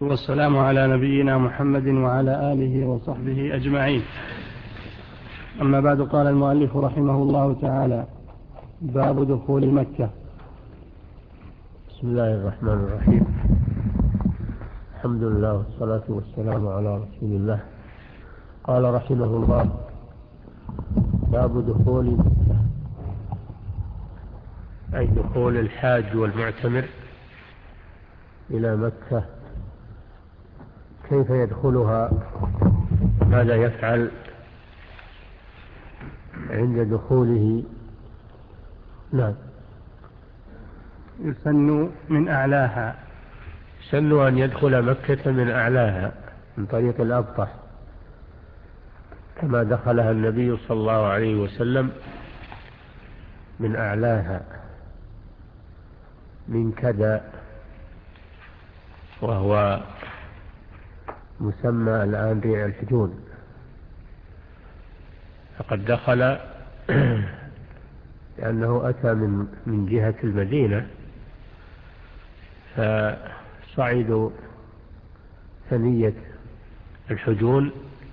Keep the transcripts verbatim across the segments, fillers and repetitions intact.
والسلام على نبينا محمد وعلى آله وصحبه أجمعين. أما بعد، قال المؤلف رحمه الله تعالى: باب دخول مكة. بسم الله الرحمن الرحيم. الحمد لله والصلاة والسلام على رسول الله. قال رحمه الله: باب دخول مكة، أي دخول الحاج والمعتمر إلى مكة، كيف يدخلها، ماذا يفعل عند دخوله. نعم. يسن من أعلاها، يسن أن يدخل مكة من أعلاها من طريق الأبطح، كما دخلها النبي صلى الله عليه وسلم من أعلاها، من كذا، وهو مسمى الآن ريع الحجون. فقد دخل لأنه أتى من من جهة المدينة، فصعدوا ثنية الحجون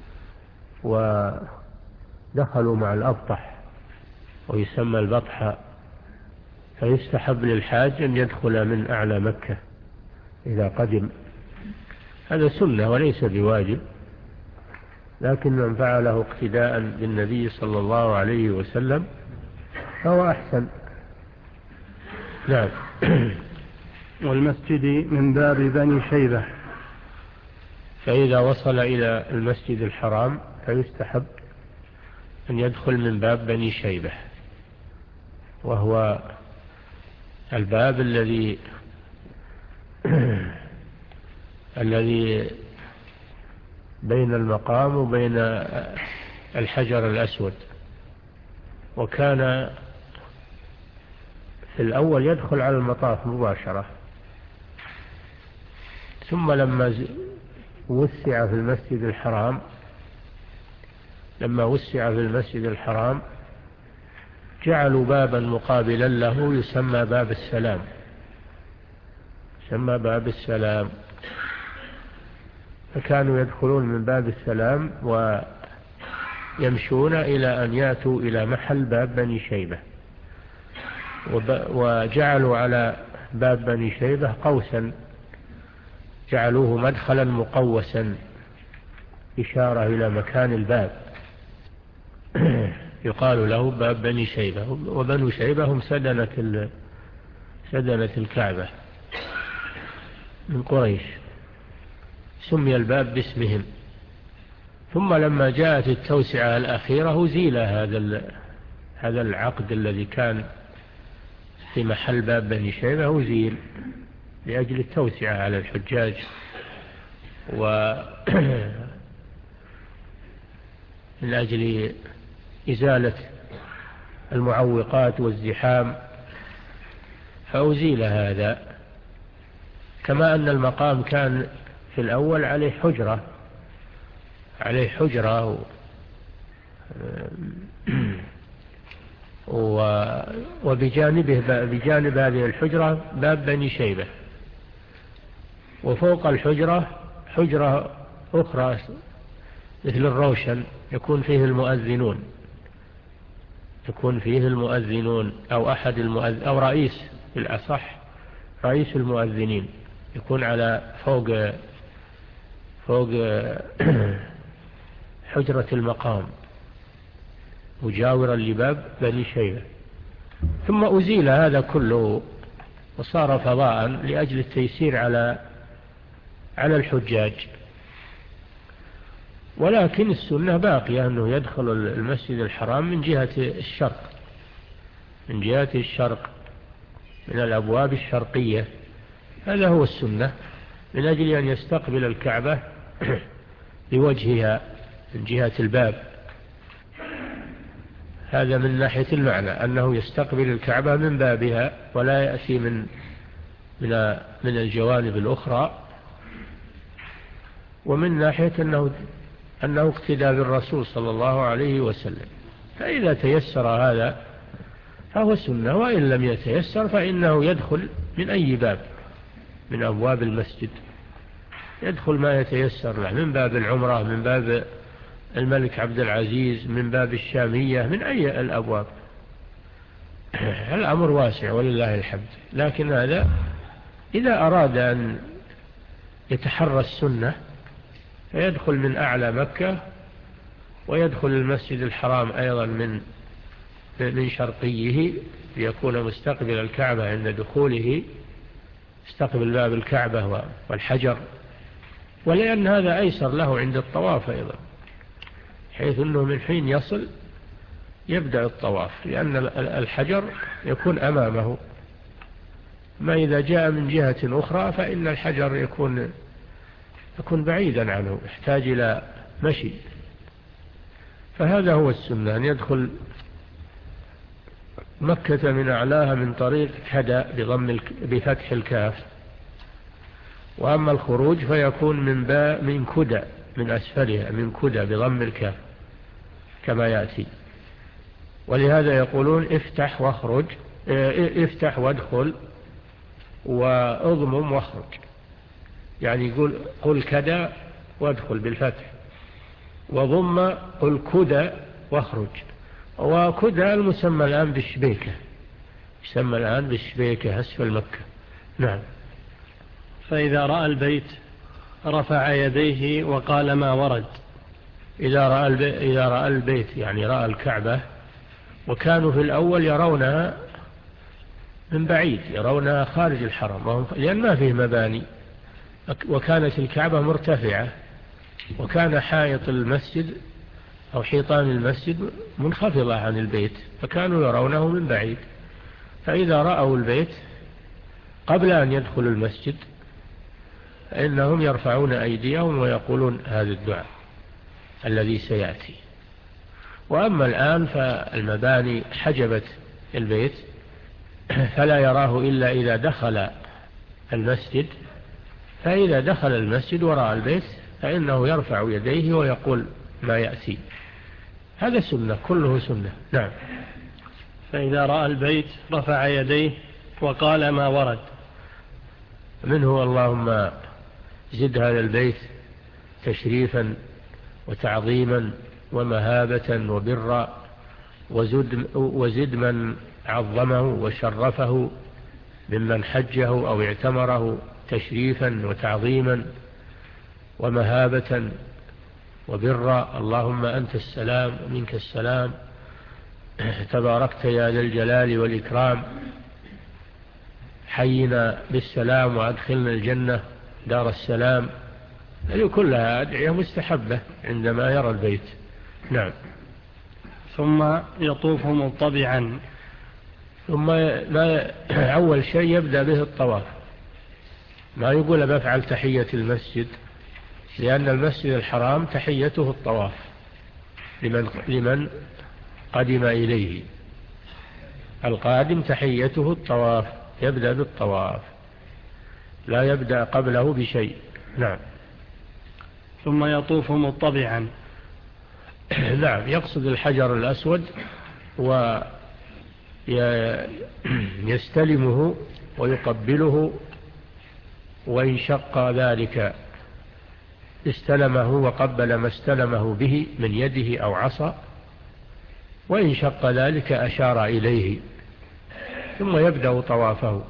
ودخلوا مع الأبطح، ويسمى البطحة. فيستحب للحاج أن يدخل من أعلى مكة إذا قدم، هذا سنة وليس بواجب، لكن من فعله اقتداء بالنبي صلى الله عليه وسلم فهو أحسن. نعم. والمسجد من باب بني شيبة، فإذا وصل إلى المسجد الحرام فيستحب أن يدخل من باب بني شيبة، وهو الباب الذي الذي بين المقام وبين الحجر الأسود. وكان في الأول يدخل على المطاف مباشرة، ثم لما وسع في المسجد الحرام لما وسع في المسجد الحرام جعلوا بابا مقابلا له يسمى باب السلام، يسمى باب السلام. فكانوا يدخلون من باب السلام ويمشون إلى أن يأتوا إلى محل باب بني شيبة، وجعلوا على باب بني شيبة قوسا، جعلوه مدخلا مقوسا، إشارة إلى مكان الباب، يقال له باب بني شيبة. وبنو شيبة هم سدنة سدنة الكعبة من قريش، سمي الباب باسمهم. ثم لما جاءت التوسعة الأخيرة زيل هذا هذا العقد الذي كان في محل باب بني شيبة، وزيل لأجل التوسعة على الحجاج، ومن أجل إزالة المعوقات والزحام، فأزيل هذا. كما أن المقام كان في الأول عليه حجرة عليه حجرة وبجانبه بجانب هذه الحجرة باب بني شيبة، وفوق الحجرة حجرة أخرى مثل الروشن يكون فيه المؤذنون يكون فيه المؤذنون أو أحد المؤذن أو رئيس، بالأصح رئيس المؤذنين يكون على فوق فوق حجرة المقام مجاورا لباب بني شيبة. ثم أزيل هذا كله وصار فضاء لأجل التيسير على على الحجاج. ولكن السنة باقية أنه يدخل المسجد الحرام من جهة الشرق من جهة الشرق من الأبواب الشرقية، هذا هو السنة، من أجل أن يستقبل الكعبة بوجهها من جهة الباب. هذا من ناحية المعنى أنه يستقبل الكعبة من بابها ولا يأتي من من من الجوانب الأخرى. ومن ناحية أنه أنه اقتدى بالرسول صلى الله عليه وسلم، فإذا تيسر هذا فهو سنة، وإن لم يتيسر فإنه يدخل من أي باب من أبواب المسجد. يدخل ما يتيسر له من باب العمرة، من باب الملك عبد العزيز، من باب الشامية، من أي الأبواب. الأمر واسع ولله الحمد. لكن هذا إذا أراد أن يتحرى السنة فيدخل من أعلى مكة، ويدخل المسجد الحرام أيضا من من شرقيه ليكون مستقبل الكعبة عند دخوله، استقبل باب الكعبة والحجر، ولأن هذا أيسر له عند الطواف أيضا، حيث أنه من حين يصل يبدأ الطواف، لأن الحجر يكون أمامه. ما إذا جاء من جهة أخرى فإن الحجر يكون يكون بعيدا عنه، يحتاج إلى مشي. فهذا هو السنة، أن يدخل مكة من أعلاها من طريق كدا بضم بفتح الكاف، وأما الخروج فيكون من باء من كدا من أسفلها، من كدا بضم الكاف كما يأتي. ولهذا يقولون افتح واخرج، افتح وادخل واضمم واخرج، يعني يقول قل كدا وادخل بالفتح، وضم قل كدا واخرج. وكدا المسمى الآن بالشبيكة، يسمى الآن بالشبيكة أسفل مكة. نعم. فإذا رأى البيت رفع يديه وقال ما ورد. إذا رأى البيت, إذا رأى البيت يعني رأى الكعبة، وكانوا في الأول يرونها من بعيد، يرونها خارج الحرم لأن ما فيه مباني، وكانت الكعبة مرتفعة، وكان حائط المسجد أو حيطان المسجد منخفضة عن البيت، فكانوا يرونه من بعيد. فإذا رأوا البيت قبل أن يدخلوا المسجد فإنهم يرفعون أيديهم ويقولون هذا الدعاء الذي سيأتي. وأما الآن فالمباني حجبت البيت فلا يراه إلا إذا دخل المسجد، فإذا دخل المسجد ورأى البيت فإنه يرفع يديه ويقول ما يأتي. هذا سنة، كله سنة. نعم. فإذا رأى البيت رفع يديه وقال ما ورد. منه اللهم زد هذا البيت تشريفا وتعظيما ومهابة وبرا، وزد, وزد من عظمه وشرفه ممن حجه أو اعتمره تشريفا وتعظيما ومهابة وبرا. اللهم أنت السلام ومنك السلام، تباركت يا ذا الجلال والإكرام، حينا بالسلام وأدخلنا الجنة دار السلام. هذه كلها أدعية مستحبة عندما يرى البيت. نعم. ثم يطوف مطبعا. ثم ما أول شيء يبدأ به الطواف، ما يقول بفعل تحية المسجد، لأن المسجد الحرام تحيته الطواف لمن, لمن قدم إليه. القادم تحيته الطواف، يبدأ بالطواف لا يبدأ قبله بشيء. نعم. ثم يطوف مطبعا. نعم، يقصد الحجر الأسود ويستلمه ويقبله، وإن شق ذلك استلمه وقبل ما استلمه به من يده أو عصا، وإن شق ذلك أشار إليه. ثم يبدأ طوافه،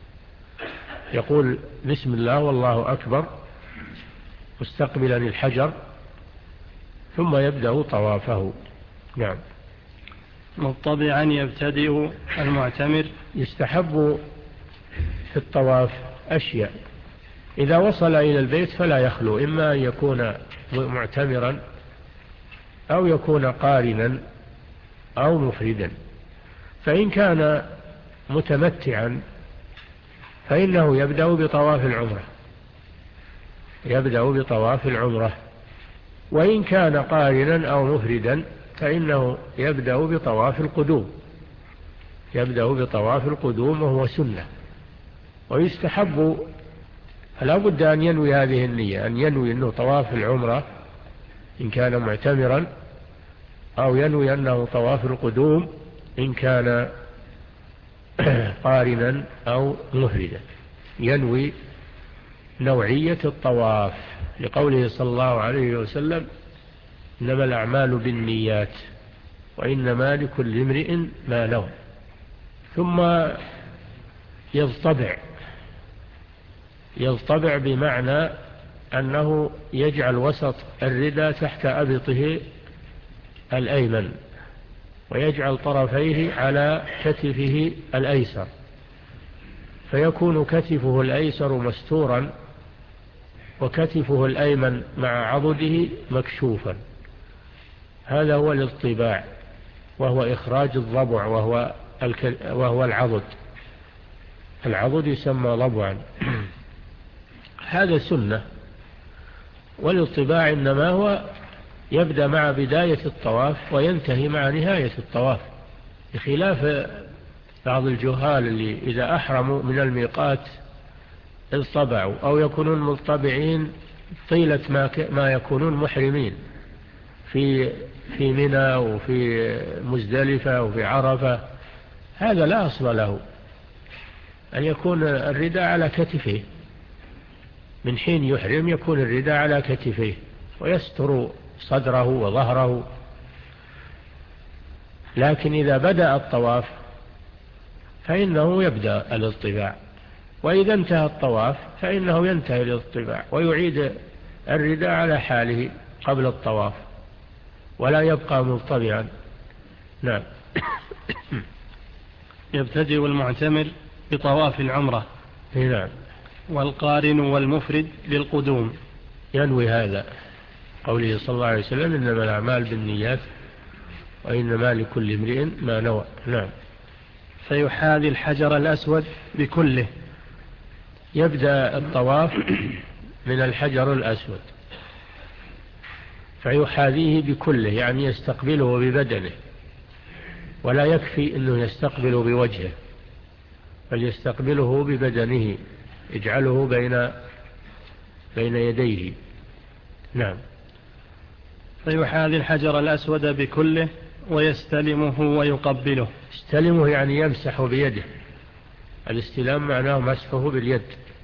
يقول بسم الله والله أكبر مستقبلا الحجر، ثم يبدأ طوافه. نعم. مطبعا يبتدئ المعتمر. يستحب في الطواف أشياء. إذا وصل إلى البيت فلا يخلو، إما أن يكون معتمرا أو يكون قارنا أو مفردا. فإن كان متمتعا فإنه يبدأ بطواف العمرة، يبدأ بطواف العمرة. وإن كان قارنا أو مفردا فإنه يبدأ بطواف القدوم، يبدأ بطواف القدوم وهو سنة. ويستحب، فلا بد أن ينوي هذه النية، أن ينوي أنه طواف العمرة إن كان معتمرا، أو ينوي أنه طواف القدوم إن كان قارنا أو مفردا. ينوي نوعية الطواف، لقوله صلى الله عليه وسلم إنما الأعمال بالنيات وإنما لكل امرئ ما نوى. ثم يضطبع، يضطبع بمعنى أنه يجعل وسط الرداء تحت أبطه الأيمن، ويجعل طرفيه على كتفه الأيسر، فيكون كتفه الأيسر مستورا وكتفه الأيمن مع عضده مكشوفا. هذا هو الاضطباع، وهو إخراج الضبع، وهو, وهو العضد. العضد يسمى ضبعا. هذا سنة. والاضطباع إنما هو يبدأ مع بداية الطواف وينتهي مع نهاية الطواف، بخلاف بعض الجهال اللي إذا أحرموا من الميقات اضطبعوا، أو يكونون مضطبعين طيلة ما, ما يكونون محرمين في في منى وفي مزدلفة وفي عرفة. هذا لا أصل له، أن يكون الرداء على كتفه من حين يحرم، يكون الرداء على كتفه ويستر صدره وظهره. لكن إذا بدأ الطواف فإنه يبدأ الاضطباع، وإذا انتهى الطواف فإنه ينتهي الاضطباع ويعيد الرداء على حاله قبل الطواف، ولا يبقى مضطبعا. نعم. يبتدئ المعتمر بطواف العمرة. نعم. والقارن والمفرد بالقدوم. ينوي هذا، قوله صلى الله عليه وسلم إنما الأعمال بالنيات وإنما لكل امرئ ما نوى. نعم. فيحاذي الحجر الأسود بكله. يبدأ الطواف من الحجر الأسود فيحاذيه بكله، يعني يستقبله ببدنه، ولا يكفي أنه يستقبل بوجهه، بل يستقبله ببدنه، يجعله بين بين يديه. نعم. فيحاذي الحجر الأسود بكله ويستلمه ويقبله. استلمه يعني يمسح بيده، الاستلام معناه مسحه باليد،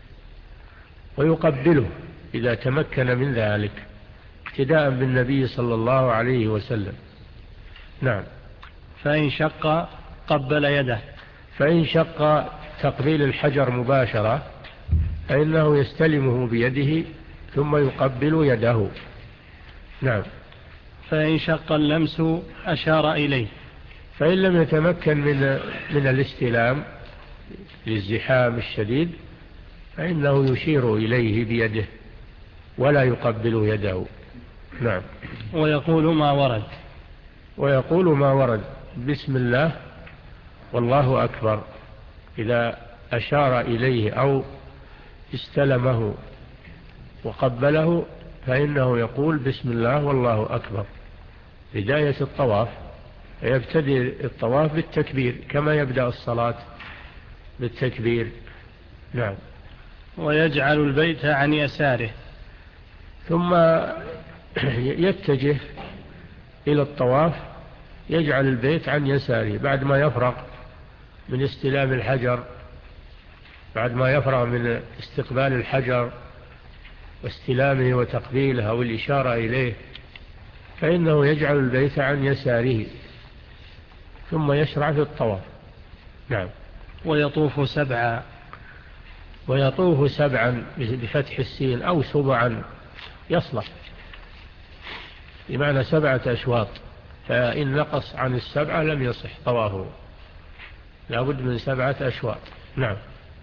ويقبله إذا تمكن من ذلك اقتداء بالنبي صلى الله عليه وسلم. نعم. فإن شق قبل يده. فإن شق تقبيل الحجر مباشرة فإنه يستلمه بيده ثم يقبل يده. نعم. فإن شق اللمس أشار إليه. فإن لم يتمكن من من الاستلام للزحام الشديد فإنه يشير إليه بيده ولا يقبل يده. نعم. ويقول ما ورد. ويقول ما ورد بسم الله والله أكبر. إذا أشار إليه أو استلمه وقبله فإنه يقول بسم الله والله أكبر بداية الطواف. يبتدئ الطواف بالتكبير كما يبدأ الصلاة بالتكبير. نعم. ويجعل البيت عن يساره. ثم يتجه إلى الطواف، يجعل البيت عن يساره بعد ما يفرغ من استلام الحجر، بعد ما يفرغ من استقبال الحجر واستلامه وتقبيله أو الإشارة إليه، فإنه يجعل البيت عن يساره ثم يشرع في الطواف. نعم. ويطوف سبعا. ويطوف سبعا بفتح السين أو سبعا يصلح، بمعنى سبعة أشواط، فإن نقص عن السبعة لم يصح طوافه، لابد من سبعة أشواط. نعم.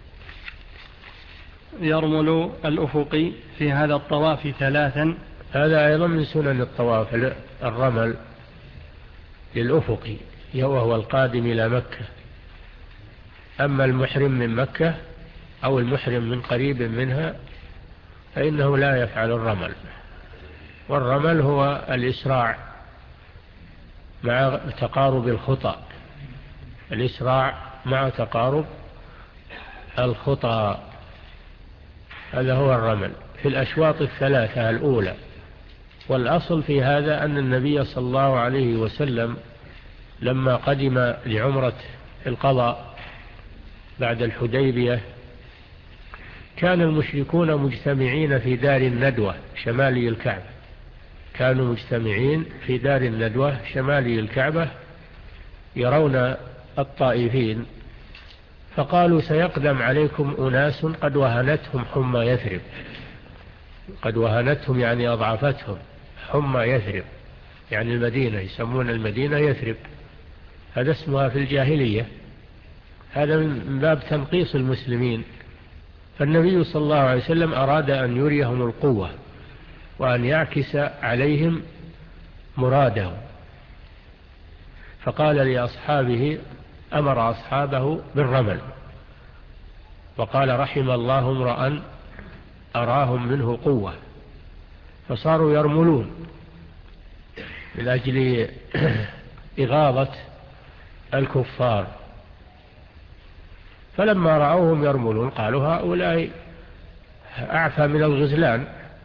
يرمل الأفقي في هذا الطواف ثلاثا. هذا أيضا من سنن الطواف، الرمل للأفقي وهو القادم إلى مكة. أما المحرم من مكة أو المحرم من قريب منها فإنه لا يفعل الرمل. والرمل هو الإسراع مع تقارب الخطى، الإسراع مع تقارب الخطى، هذا هو الرمل في الأشواط الثلاثة الأولى. والأصل في هذا أن النبي صلى الله عليه وسلم لما قدم لعمرة القضاء بعد الحديبية كان المشركون مجتمعين في دار الندوة شمالي الكعبة، كانوا مجتمعين في دار الندوة شمالي الكعبة يرون الطائفين، فقالوا سيقدم عليكم أناس قد وهنتهم حمى يثرب، قد وهنتهم يعني أضعفتهم حمى يثرب، يعني المدينة، يسمون المدينة يثرب، هذا اسمها في الجاهلية، هذا من باب تنقيص المسلمين. فالنبي صلى الله عليه وسلم أراد أن يريهم القوة وأن يعكس عليهم مرادهم، فقال لأصحابه، أمر أصحابه بالرمل، وقال رحم الله امرأ أراهم منه قوة، فصاروا يرملون من أجل إغاظة الكفار. فلما رأوهم يرملون قالوا هؤلاء أعفى من الغزلان،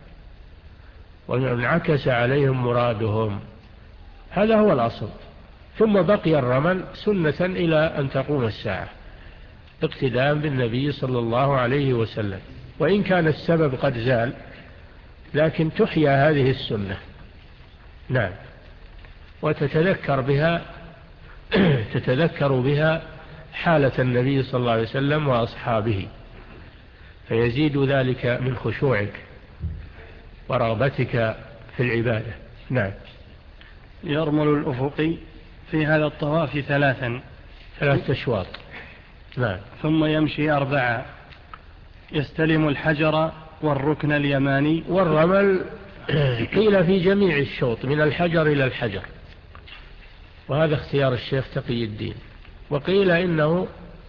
وانعكس عليهم مرادهم، هذا هو الأصل. ثم بقي الرمل سنة إلى أن تقوم الساعة اقتداء بالنبي صلى الله عليه وسلم، وإن كان السبب قد زال لكن تحيا هذه السنة. نعم. وتتذكر بها تتذكر بها حالة النبي صلى الله عليه وسلم وأصحابه، فيزيد ذلك من خشوعك ورغبتك في العبادة. نعم. يرمل الأفقي في هذا الطواف ثلاثا ثلاثة أشواط. نعم. ثم يمشي أربعة، يستلم الحجر والركن اليماني. والرمل قيل في جميع الشوط من الحجر إلى الحجر، وهذا اختيار الشيخ تقي الدين. وقيل إنه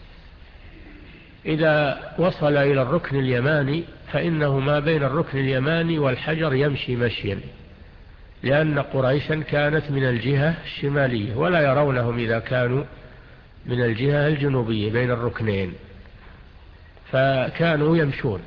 إذا وصل إلى الركن اليماني فإنه ما بين الركن اليماني والحجر يمشي مشيا، لأن قريشا كانت من الجهة الشمالية ولا يرونهم إذا كانوا من الجهة الجنوبية بين الركنين، فكانوا يمشون.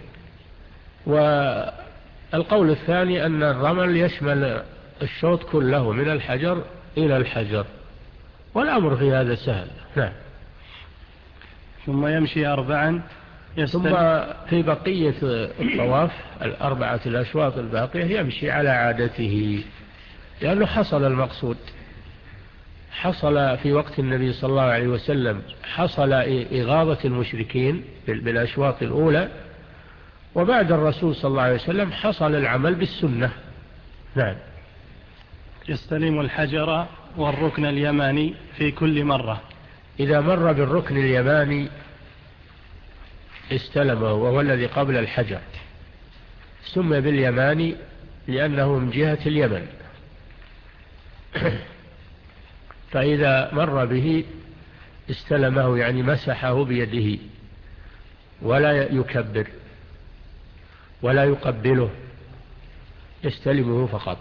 والقول الثاني أن الرمل يشمل الشوط كله من الحجر إلى الحجر، والأمر في هذا سهل. نعم. ثم يمشي أربعا، ثم في بقية الطواف الأربعة الأشواط الباقية يمشي على عادته، لأنه حصل المقصود، حصل في وقت النبي صلى الله عليه وسلم، حصل إغاظة المشركين بالأشواط الأولى، وبعد الرسول صلى الله عليه وسلم حصل العمل بالسنة. نعم. يستلم الحجر والركن اليماني في كل مرة. إذا مر بالركن اليماني استلمه، وهو الذي قبل الحجر، سمي باليماني لأنه من جهة اليمن. فإذا مر به استلمه يعني مسحه بيده، ولا يكبر ولا يقبله، يستلمه فقط.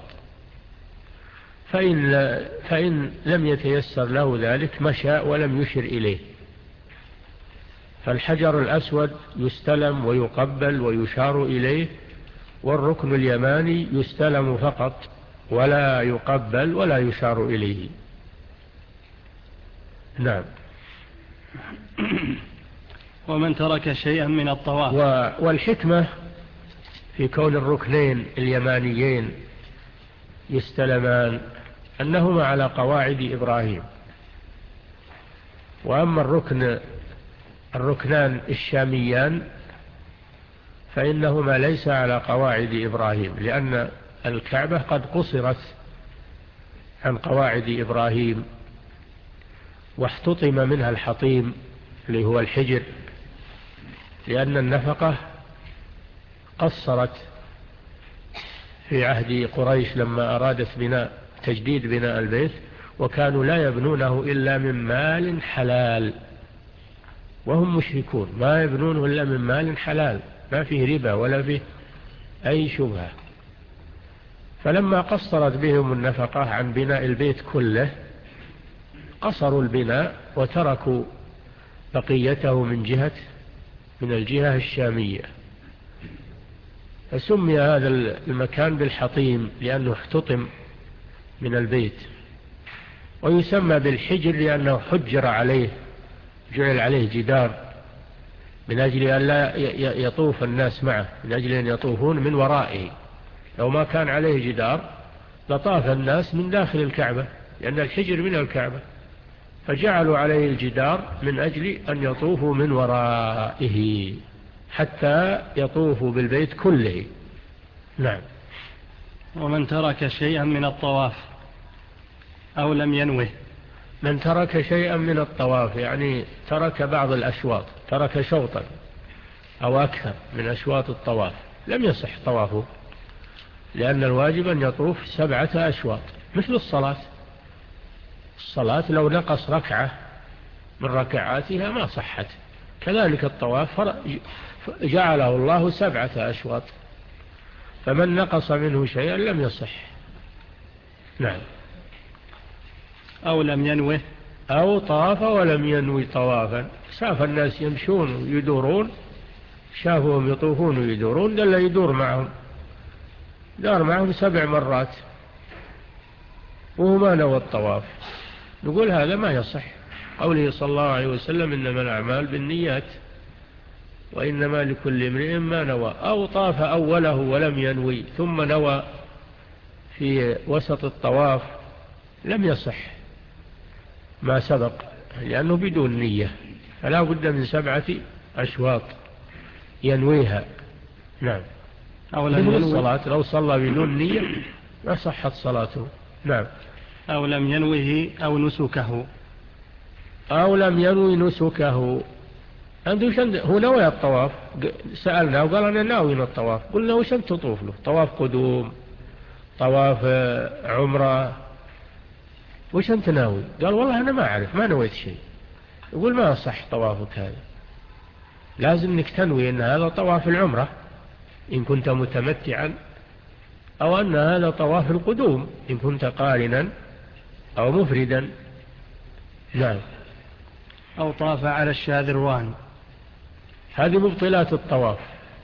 فإن, فإن لم يتيسر له ذلك مشى ولم يشر إليه. فالحجر الأسود يستلم ويقبل ويشار إليه، والركن اليماني يستلم فقط ولا يقبل ولا يشار إليه. نعم. ومن ترك شيئا من الطواف. والحكمة في كون الركنين اليمانيين يستلمان أنهما على قواعد إبراهيم، وأما الركن الركنان الشاميان فإنهما ليس على قواعد إبراهيم، لأن الكعبة قد قصرت عن قواعد إبراهيم، واحتطم منها الحطيم اللي هو الحجر، لأن النفقة قصرت في عهد قريش لما أرادت بناء تجديد بناء البيت، وكانوا لا يبنونه إلا من مال حلال، وهم مشركون ما يبنونه إلا من مال حلال، ما فيه ربا ولا فيه أي شبهة. فلما قصرت بهم النفقة عن بناء البيت كله قصروا البناء وتركوا بقيته من جهة من الجهة الشامية، فسمي هذا المكان بالحطيم لأنه احتطم من البيت، ويسمى بالحجر لأنه حجر عليه، جعل عليه جدار من أجل أن لا يطوف الناس معه، من أجل أن يطوفون من ورائه. لو ما كان عليه جدار لطاف الناس من داخل الكعبة، لأن الحجر من الكعبة، فجعلوا عليه الجدار من أجل أن يطوفوا من ورائه حتى يطوفوا بالبيت كله. نعم. ومن ترك شيئا من الطواف أو لم ينوه. من ترك شيئا من الطواف يعني ترك بعض الأشواط، ترك شوطا أو أكثر من أشواط الطواف، لم يصح طوافه، لأن الواجب أن يطوف سبعة أشواط مثل الصلاة. الصلاة لو نقص ركعة من ركعاتها ما صحت، كذلك الطواف جعله الله سبعة أشواط، فمن نقص منه شيئا لم يصح. نعم. أو لم ينوه، أو طاف ولم ينوي طوافا، شاف الناس يمشون ويدورون، شافوهم يطوفون ويدورون، دل يدور معهم، دار معهم سبع مرات وهو ما نوى الطواف، نقول هذا ما يصح. قوله صلى الله عليه وسلم إنما الأعمال بالنيات وإنما لكل امرئ ما نوى. أو طاف أوله ولم ينوي ثم نوى في وسط الطواف لم يصح ما سبق، لأنه بدون نية، فلا بد من سبعة أشواط ينويها. نعم. أو لم ينوي الصلاة لو صلى بدون نية ما صحت صلاته. نعم. أو لم ينوه أو نسكه. أو لم ينوي نسكه، عنده هو نوى الطواف، سألنا وقال أنا ناوي الطواف، قلنا وش أنت تطوف له؟ طواف قدوم، طواف عمره، وش أنت ناوي؟ قال والله أنا ما أعرف، ما نويت شيء. يقول ما صح طوافك هذا، لازم انك تنوي أن هذا طواف العمرة إن كنت متمتعا، أو أن هذا طواف القدوم إن كنت قارنا أو مفردا. نعم. أو طاف على الشاذروان، هذه مبطلات الطواف،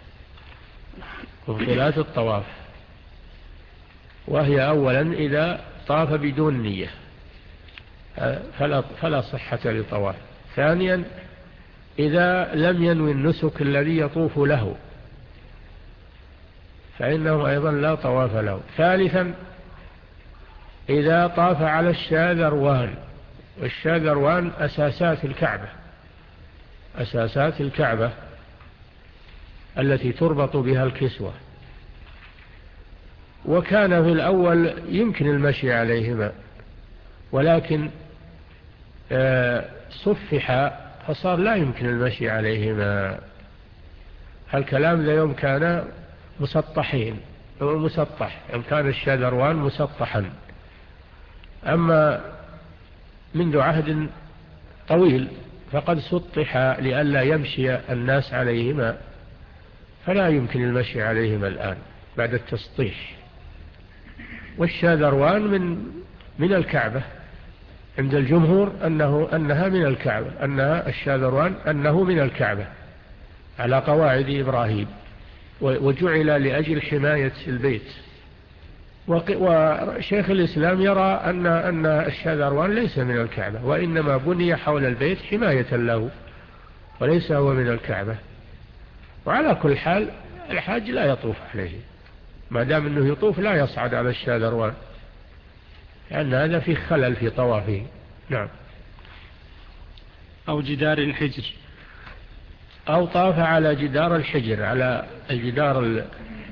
مبطلات الطواف، وهي أولا إذا طاف بدون نية فلا, فلا صحة لطواف. ثانيا إذا لم ينوي النسك الذي يطوف له فإنه أيضا لا طواف له. ثالثا إذا طاف على الشاذروان، والشاذروان أساسات الكعبة، أساسات الكعبة التي تربط بها الكسوة، وكان في الأول يمكن المشي عليهما، ولكن صفح فصار لا يمكن المشي عليهما. هالكلام ذا يوم كان مسطحين أو مسطح، يوم كان الشاذروان مسطحا. أما منذ عهد طويل فقد سطح لئلا يمشي الناس عليهما، فلا يمكن المشي عليهما الآن بعد التسطيح. والشاذروان من من الكعبة عند الجمهور أنه أنها من الكعبة، أنها الشاذروان أنه من الكعبة على قواعد إبراهيم، وجعل لأجل حماية البيت. وشيخ الإسلام يرى أن أن الشاذروان ليس من الكعبة، وإنما بني حول البيت حماية له، وليس هو من الكعبة. وعلى كل حال الحاج لا يطوف عليه، ما دام أنه يطوف لا يصعد على الشاذروان، لأن هذا فيه خلل في طوافه. نعم. أو جدار الحجر، أو طاف على جدار الحجر، على الجدار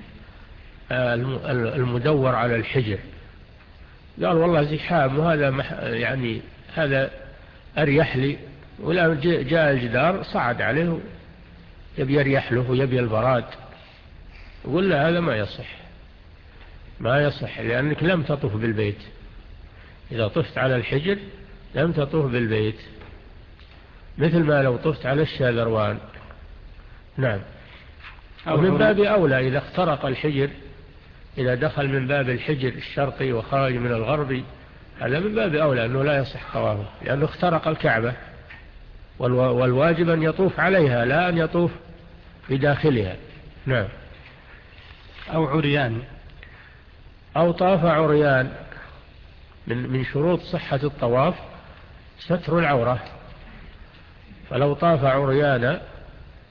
المدور على الحجر، قال والله زحام وهذا يعني هذا أريح لي، ولا جاء الجدار صعد عليه يبي يريح له ويبي البراد، يقول له هذا ما يصح، ما يصح، لأنك لم تطف بالبيت. إذا طفت على الحجر لم تطف بالبيت، مثل ما لو طفت على الشاذروان. نعم. ومن باب أولى إذا اخترق الحجر، إذا دخل من باب الحجر الشرقي وخرج من الغربي، هذا من باب أولى أنه لا يصح طوافه، لأنه اخترق الكعبة، والواجب أن يطوف عليها لا أن يطوف بداخلها. نعم. أو عريان، أو طاف عريان. من من شروط صحة الطواف ستر العورة، فلو طاف عريانا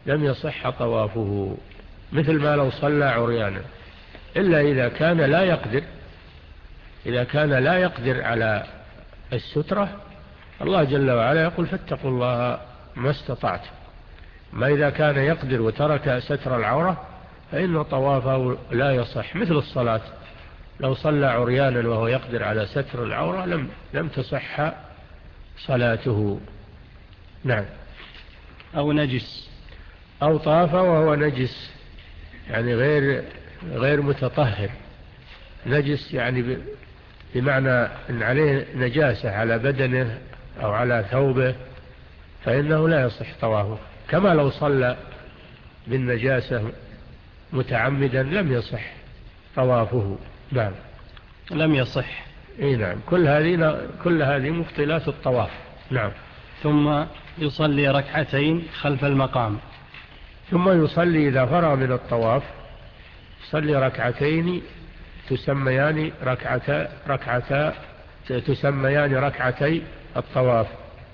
لم يصح طوافه، مثل ما لو صلى عريانا، إلا إذا كان لا يقدر إذا كان لا يقدر على السترة. الله جل وعلا يقول فاتقوا الله ما استطعت. ما إذا كان يقدر وترك ستر العورة فإن طوافه لا يصح، مثل الصلاة، لو صلى عريانا وهو يقدر على ستر العورة لم, لم تصح صلاته. نعم. أو نجس، أو طاف وهو نجس، يعني غير غير متطهر. نجس يعني بمعنى أن عليه نجاسة على بدنه أو على ثوبه، فإنه لا يصح طوافه، كما لو صلى بالنجاسة متعمدا لم يصح طوافه. نعم. لم يصح. اي نعم. كل هذه كل هذه مبطلات الطواف. نعم. ثم يصلي ركعتين خلف المقام. ثم يصلي إذا فرغ من الطواف يصلي ركعتين تسميان ركعتا ركعتا تسميان ركعتي الطواف،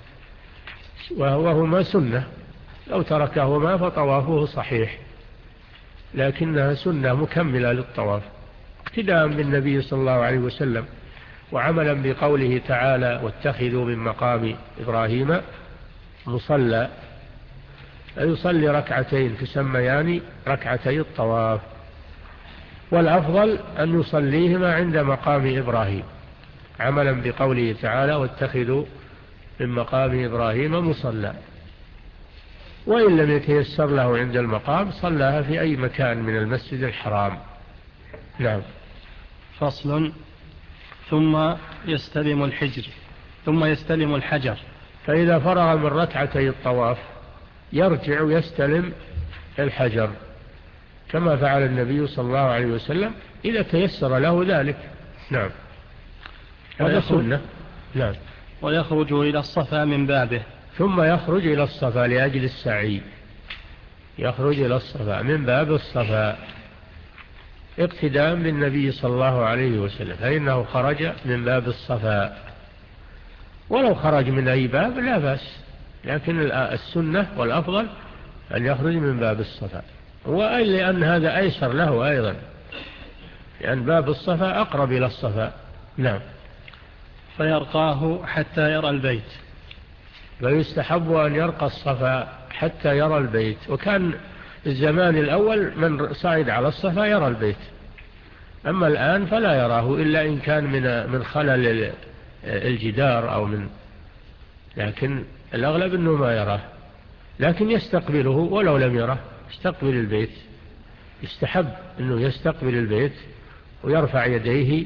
وهما سنة، لو تركهما فطوافه صحيح، لكنها سنة مكملة للطواف اقتداء بالنبي صلى الله عليه وسلم، وعملا بقوله تعالى واتخذوا من مقام إبراهيم مصلى. يصلي ركعتين تسميان ركعتي الطواف، والأفضل أن يصليهما عند مقام إبراهيم، عملا بقوله تعالى واتخذوا من مقام إبراهيم مصلى. وإن لم يتيسر له عند المقام صلاها في أي مكان من المسجد الحرام. نعم. فصل. ثم يستلم الحجر ثم يستلم الحجر. فإذا فرغ من ركعتي الطواف يرجع يستلم الحجر، كما فعل النبي صلى الله عليه وسلم إذا تيسر له ذلك. نعم. هذا سنة. نعم. ويخرج إلى الصفا من بابه. ثم يخرج إلى الصفا لأجل السعي، يخرج إلى الصفا من باب الصفا اقتداء بالنبي صلى الله عليه وسلم، فإنه خرج من باب الصفا، ولو خرج من أي باب لا بأس، لكن السنة والأفضل أن يخرج من باب الصفا، وأي لأن هذا أيسر له أيضا، لأن باب الصفا أقرب إلى الصفا. نعم. فيرقاه حتى يرى البيت. فيستحب أن يرقى الصفا حتى يرى البيت، وكان الزمان الأول من صعد على الصفا يرى البيت، أما الآن فلا يراه إلا إن كان من من خلل الجدار أو من، لكن الأغلب أنه ما يراه، لكن يستقبله ولو لم يره، يستقبل البيت، يستحب أنه يستقبل البيت ويرفع يديه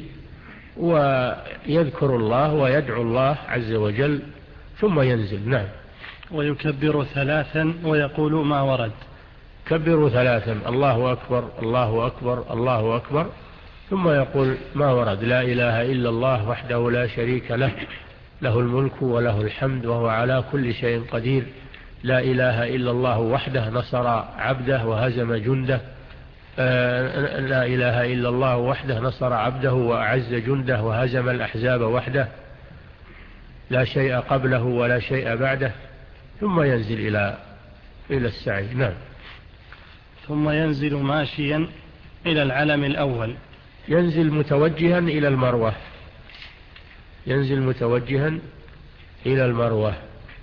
ويذكر الله ويدعو الله عز وجل ثم ينزل. نعم. ويكبر ثلاثا ويقول ما ورد. كبر ثلاثا، الله أكبر الله أكبر الله أكبر، ثم يقول ما ورد، لا إله إلا الله وحده لا شريك له، له الملك وله الحمد وهو على كل شيء قدير، لا إله إلا الله وحده نصر عبده وهزم جنده، آه لا إله إلا الله وحده نصر عبده وأعز جنده وهزم الأحزاب وحده، لا شيء قبله ولا شيء بعده، ثم ينزل إلى إلى السعي. نعم. ثم ينزل ماشيا إلى العلم الأول. ينزل متوجها إلى المروة، ينزل متوجها إلى المروة،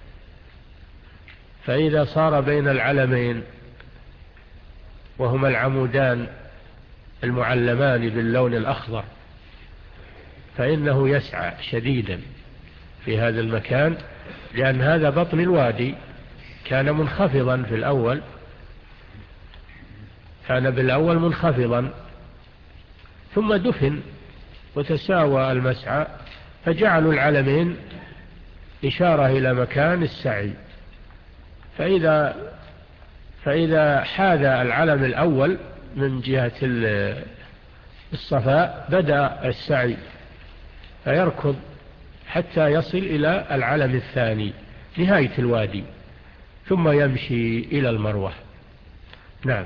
فإذا صار بين العلمين وهما العمودان المعلمان باللون الأخضر فإنه يسعى شديدا في هذا المكان، لأن هذا بطن الوادي كان منخفضا في الأول، كان بالأول منخفضا ثم دفن وتساوى المسعى، فجعلوا العلمين إشارة إلى مكان السعي، فإذا فإذا حاذ العلم الأول من جهة الصفاء بدأ السعي، فيركض حتى يصل إلى العلم الثاني نهاية الوادي، ثم يمشي إلى المروة. نعم.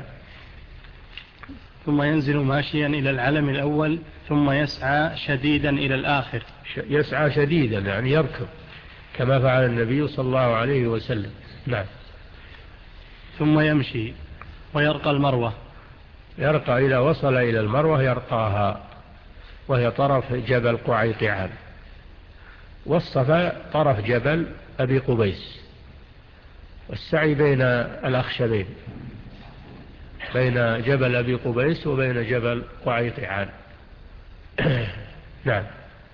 ثم ينزل ماشيا إلى العلم الأول ثم يسعى شديدا إلى الآخر. يسعى شديدا يعني يركض كما فعل النبي صلى الله عليه وسلم. نعم. ثم يمشي ويرقى المروة. يرقى إذا وصل إلى المروة يرقاها، وهي طرف جبل قعيقعان، والصفا طرف جبل أبي قبيس، والسعي بين الأخشبين، بين جبل أبي قبيس وبين جبل قعيقعان. نعم.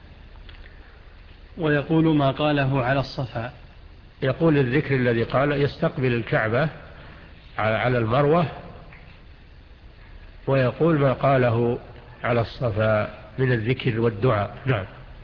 ويقول ما قاله على الصفا، يقول الذكر الذي قال يستقبل الكعبة على المروة، ويقول ما قاله على الصفا من الذكر والدعاء. نعم.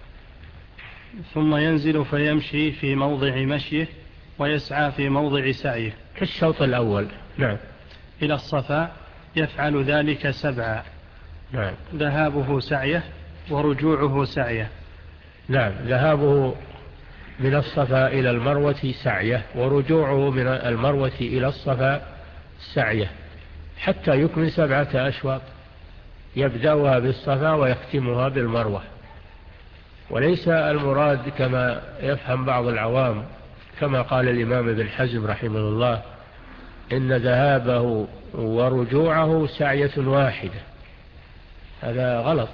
ثم ينزل فيمشي في موضع مشيه ويسعى في موضع سعيه كالشوط الأول. نعم. إلى الصفا يفعل ذلك سبعا. نعم. ذهابه سعيه ورجوعه سعيه. نعم. ذهابه من الصفا إلى المروة سعيه، ورجوعه من المروة إلى الصفا سعيه، حتى يكمل سبعة أشواط، يبدأها بالصفا ويختمها بالمروة. وليس المراد كما يفهم بعض العوام، كما قال الإمام ابن حزم رحمه الله، إن ذهابه ورجوعه سعية واحدة. هذا غلط،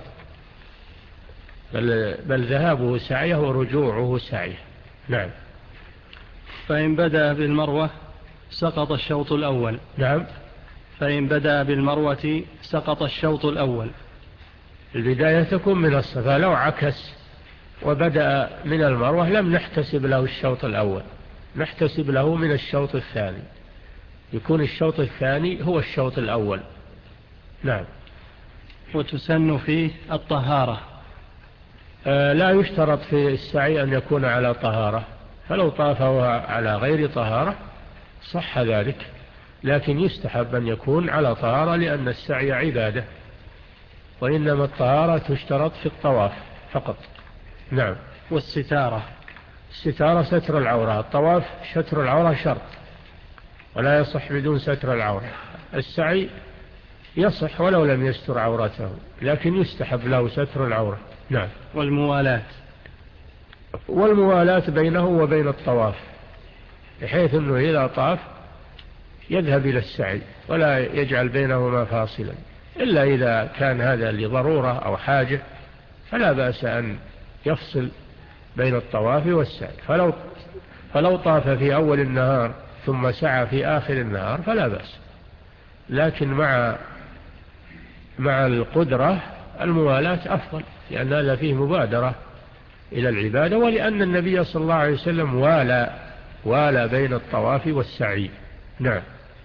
بل, بل ذهابه سعيه ورجوعه سعيه. نعم. فإن بدأ بالمروة سقط الشوط الأول. نعم. فإن بدأ بالمروة سقط الشوط الأول. البداية تكون من الصفا، لو عكس وبدأ من المروة لم نحتسب له الشوط الأول، نحتسب له من الشوط الثاني، يكون الشوط الثاني هو الشوط الأول. نعم. وتسن فيه الطهارة. آه لا يشترط في السعي أن يكون على طهارة، فلو طافه على غير طهارة صح ذلك، لكن يستحب أن يكون على طهارة، لأن السعي عبادة، وإنما الطهارة تشترط في الطواف فقط. نعم. والستارة. الستارة ستر العورة، الطواف ستر العورة شرط، ولا يصح بدون ستر العورة. السعي يصح ولو لم يستر عورته، لكن يستحب له ستر العورة. نعم. والموالاة. والموالاة بينه وبين الطواف، بحيث أنه إذا طاف يذهب إلى السعي ولا يجعل بينهما فاصلا، إلا إذا كان هذا لضرورة أو حاجة فلا بأس أن يفصل بين الطواف والسعي. فلو, فلو طاف في أول النهار ثم سعى في آخر النهار فلا بأس، لكن مع مع القدرة الموالاة أفضل، لأن هذا فيه مبادرة إلى العبادة، ولأن النبي صلى الله عليه وسلم والى والى بين الطواف والسعي. نعم.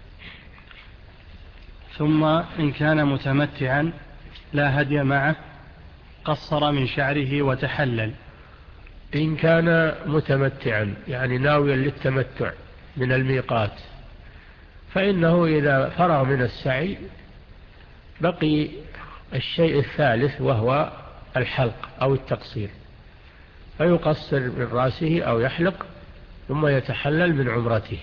ثم إن كان متمتعا لا هدي معه قصر من شعره وتحلل. إن كان متمتعا يعني ناويا للتمتع من الميقات، فإنه إذا فرغ من السعي بقي الشيء الثالث وهو الحلق أو التقصير، فيقصر من رأسه أو يحلق ثم يتحلل من عمرته.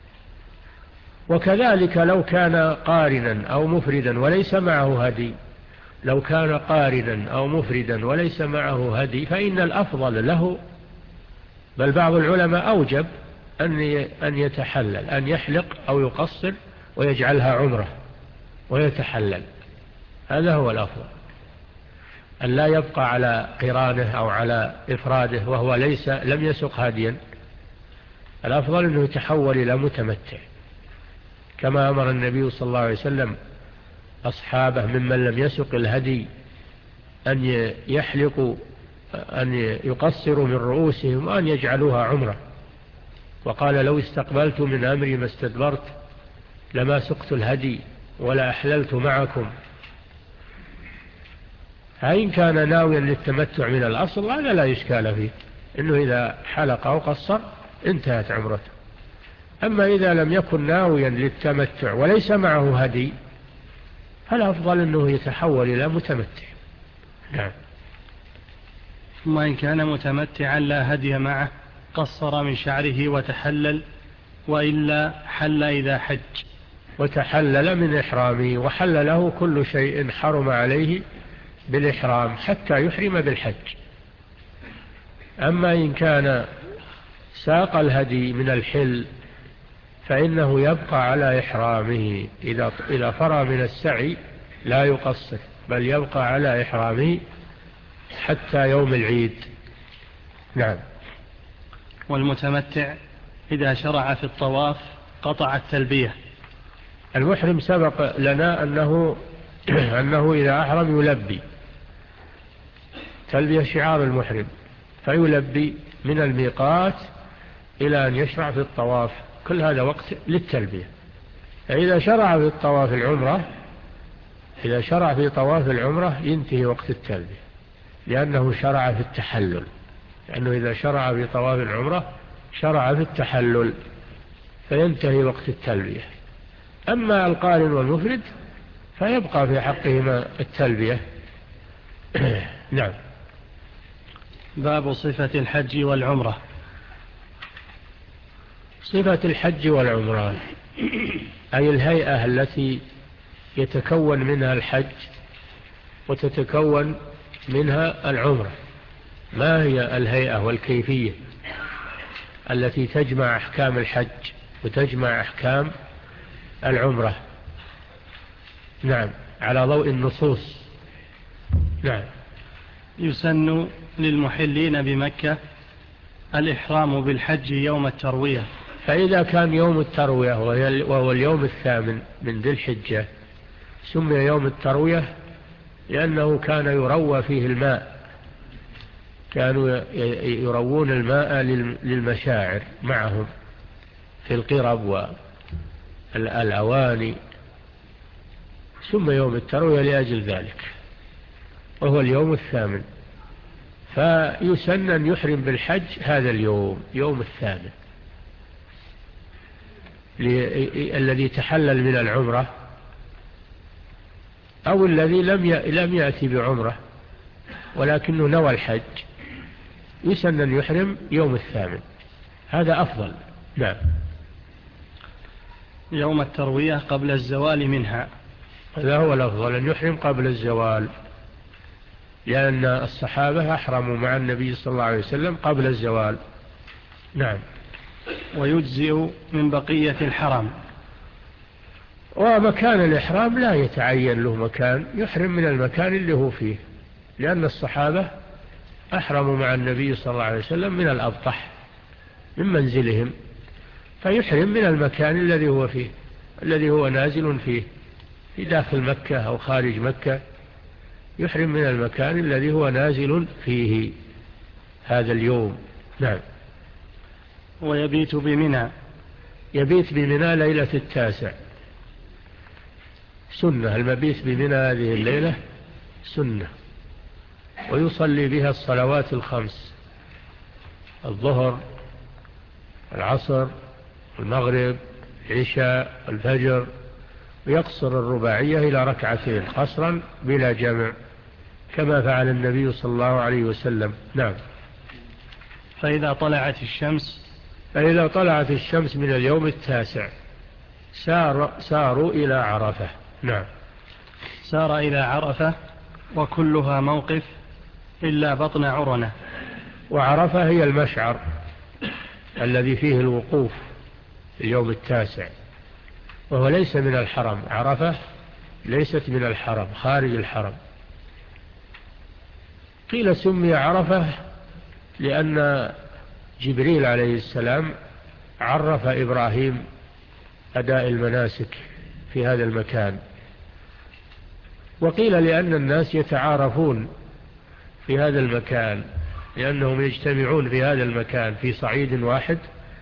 وكذلك لو كان قارنا أو مفردا وليس معه هدي، لو كان قارنا أو مفردا وليس معه هدي فإن الأفضل له، بل بعض العلماء أوجب أن يتحلل، أن يحلق أو يقصر ويجعلها عمره ويتحلل، هذا هو الأفضل، أن لا يبقى على قرانه أو على إفراده وهو ليس لم يسق هديا. الأفضل أنه يتحول إلى متمتع، كما أمر النبي صلى الله عليه وسلم أصحابه ممن لم يسق الهدي أن يحلقوا، أن يقصروا من رؤوسهم وأن يجعلوها عمره، وقال لو استقبلت من أمري ما استدبرت لما سقت الهدي ولا أحللت معكم. فإن كان ناويا للتمتع من الأصل هذا لا يشكال فيه، إنه إذا حلق أو قصر انتهت عمرته. أما إذا لم يكن ناويا للتمتع وليس معه هدي فالأفضل أنه يتحول إلى متمتع. نعم. ثم إن كان متمتعا لا هدي معه قصر من شعره وتحلل، وإلا حل إذا حج. وتحلل من إحرامه، وحل له كل شيء حرم عليه بالإحرام حتى يحرم بالحج. أما إن كان ساق الهدي من الحل فإنه يبقى على إحرامه إذا فرغ من السعي لا يقصر، بل يبقى على إحرامه حتى يوم العيد. نعم. والمتمتع إذا شرع في الطواف قطع التلبية. المحرم سبق لنا أنه, أنه إذا أحرم يلبي، تلبية شعار المحرم، فيلبي من الميقات إلى أن يشرع في الطواف، كل هذا وقت للتلبية. فإذا شرع في الطواف العمرة إذا شرع في طواف العمرة ينتهي وقت التلبية، لأنه شرع في التحلل، لأنه إذا شرع في طواف العمرة شرع في التحلل فينتهي وقت التلبية. أما القارن والمفرد فيبقى في حقهما التلبية. نعم. باب صفة الحج والعمرة. صفة الحج والعمرة أي الهيئة التي يتكون منها الحج وتتكون منها العمرة. ما هي الهيئة والكيفية التي تجمع أحكام الحج وتجمع أحكام العمرة؟ نعم، على ضوء النصوص. نعم. يسن للمحلين بمكة الإحرام بالحج يوم التروية. فإذا كان يوم التروية وهو اليوم الثامن من ذي الحجة سمي يوم التروية لأنه كان يروى فيه الماء، كانوا يروون الماء للمشاعر معهم في القرب والأواني، سمي يوم التروية لأجل ذلك، وهو اليوم الثامن. فيسن أن يحرم بالحج هذا اليوم، يوم الثامن، الذي تحلل من العمرة أو الذي لم يأتي بعمرة ولكنه نوى الحج، يسن أن يحرم يوم الثامن، هذا أفضل. نعم. يوم التروية قبل الزوال منها، هذا هو الأفضل، أن يحرم قبل الزوال، لأن الصحابة أحرموا مع النبي صلى الله عليه وسلم قبل الزوال. نعم. ويجزئ من بقية الحرم. ومكان الإحرام لا يتعين له مكان، يحرم من المكان اللي هو فيه، لأن الصحابة أحرموا مع النبي صلى الله عليه وسلم من الأبطح من منزلهم، فيحرم من المكان الذي هو فيه، الذي هو نازل فيه، في داخل مكة أو خارج مكة، يحرم من المكان الذي هو نازل فيه هذا اليوم. نعم. ويبيت بمنى. يبيت بمنى ليلة التاسع، سنة المبيت بمنى هذه الليلة سنة، ويصلي بها الصلوات الخمس، الظهر العصر المغرب العشاء الفجر، ويقصر الرباعية إلى ركعتين قصرا بلا جمع كما فعل النبي صلى الله عليه وسلم. نعم. فإذا طلعت الشمس فإذا طلعت الشمس من اليوم التاسع سار ساروا إلى عرفة. نعم. سار إلى عرفة وكلها موقف إلا بطن عرنة. وعرفة هي المشعر الذي فيه الوقوف في اليوم التاسع، وهو ليس من الحرم، عرفة ليست من الحرم، خارج الحرم. قيل سمي عرفة لأن جبريل عليه السلام عرف إبراهيم أداء المناسك في هذا المكان، وقيل لأن الناس يتعارفون في هذا المكان، لأنهم يجتمعون في هذا المكان في صعيد واحد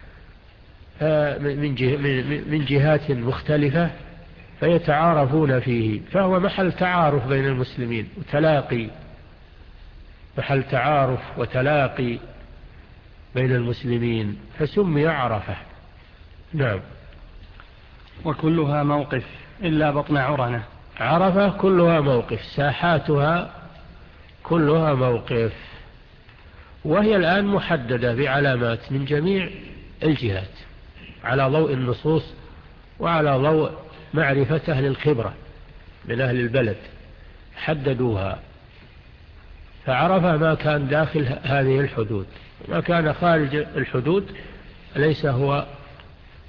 من جهات مختلفة فيتعارفون فيه، فهو محل تعارف بين المسلمين وتلاقي، محل تعارف وتلاقي بين المسلمين، فسمي عرفة. نعم. وكلها موقف إلا بطن عرنة. عرفة كلها موقف، ساحاتها كلها موقف، وهي الآن محددة بعلامات من جميع الجهات على ضوء النصوص وعلى ضوء معرفة أهل الخبرة من أهل البلد حددوها. فعرفة ما كان داخل هذه الحدود، ما كان خارج الحدود ليس هو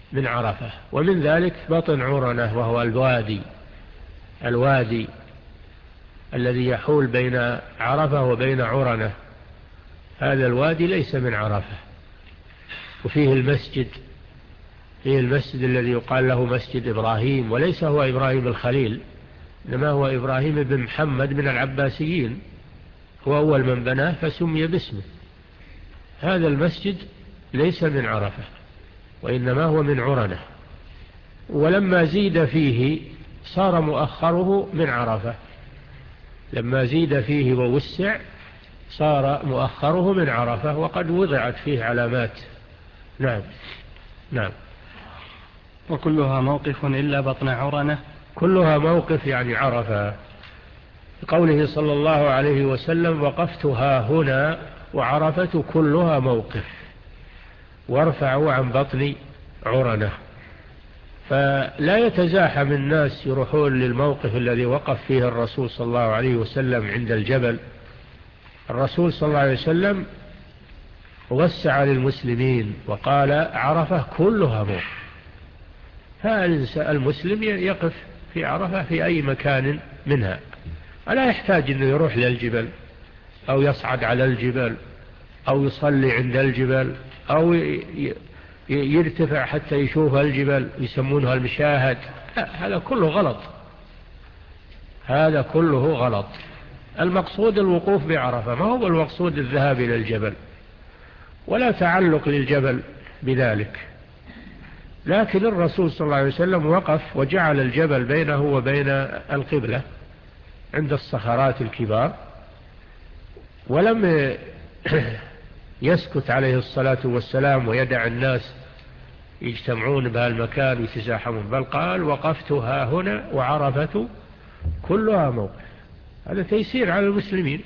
من عرفة. ومن ذلك بطن عرنة وهو الوادي الوادي الذي يحول بين عرفة وبين عرنة، هذا الوادي ليس من عرفة. وفيه المسجد فيه المسجد الذي يقال له مسجد إبراهيم، وليس هو إبراهيم الخليل، إنما هو إبراهيم بن محمد من العباسيين، هو أول من بناه فسمي باسمه. هذا المسجد ليس من عرفة وإنما هو من عرنة، ولما زيد فيه صار مؤخره من عرفة. لما زيد فيه ووسع صار مؤخره من عرفة، وقد وضعت فيه علامات. نعم نعم. وكلها موقف إلا بطن عرنة. كلها موقف يعني عرفة. قوله صلى الله عليه وسلم وقفتها هنا وعرفة كلها موقف، وارفعوا عن بطن عرنة. فلا يتزاحم الناس يروحون للموقف الذي وقف فيه الرسول صلى الله عليه وسلم عند الجبل. الرسول صلى الله عليه وسلم وسع للمسلمين وقال عرفة كلها موقف، فالمسلم يقف في عرفة في أي مكان منها، ولا يحتاج أنه يروح للجبل أو يصعد على الجبل أو يصلي عند الجبل أو يرتفع حتى يشوف الجبل يسمونها المشاهد. هذا كله غلط، هذا كله غلط. المقصود الوقوف بعرفة، ما هو المقصود الذهاب إلى الجبل، ولا تعلق للجبل بذلك. لكن الرسول صلى الله عليه وسلم وقف وجعل الجبل بينه وبين القبلة عند الصخرات الكبار، ولم يسكت عليه الصلاة والسلام ويدع الناس يجتمعون بهالمكان ويتزاحمون، بل قال وقفتها هنا وعرفة كلها موقف. هذا تيسير على المسلمين،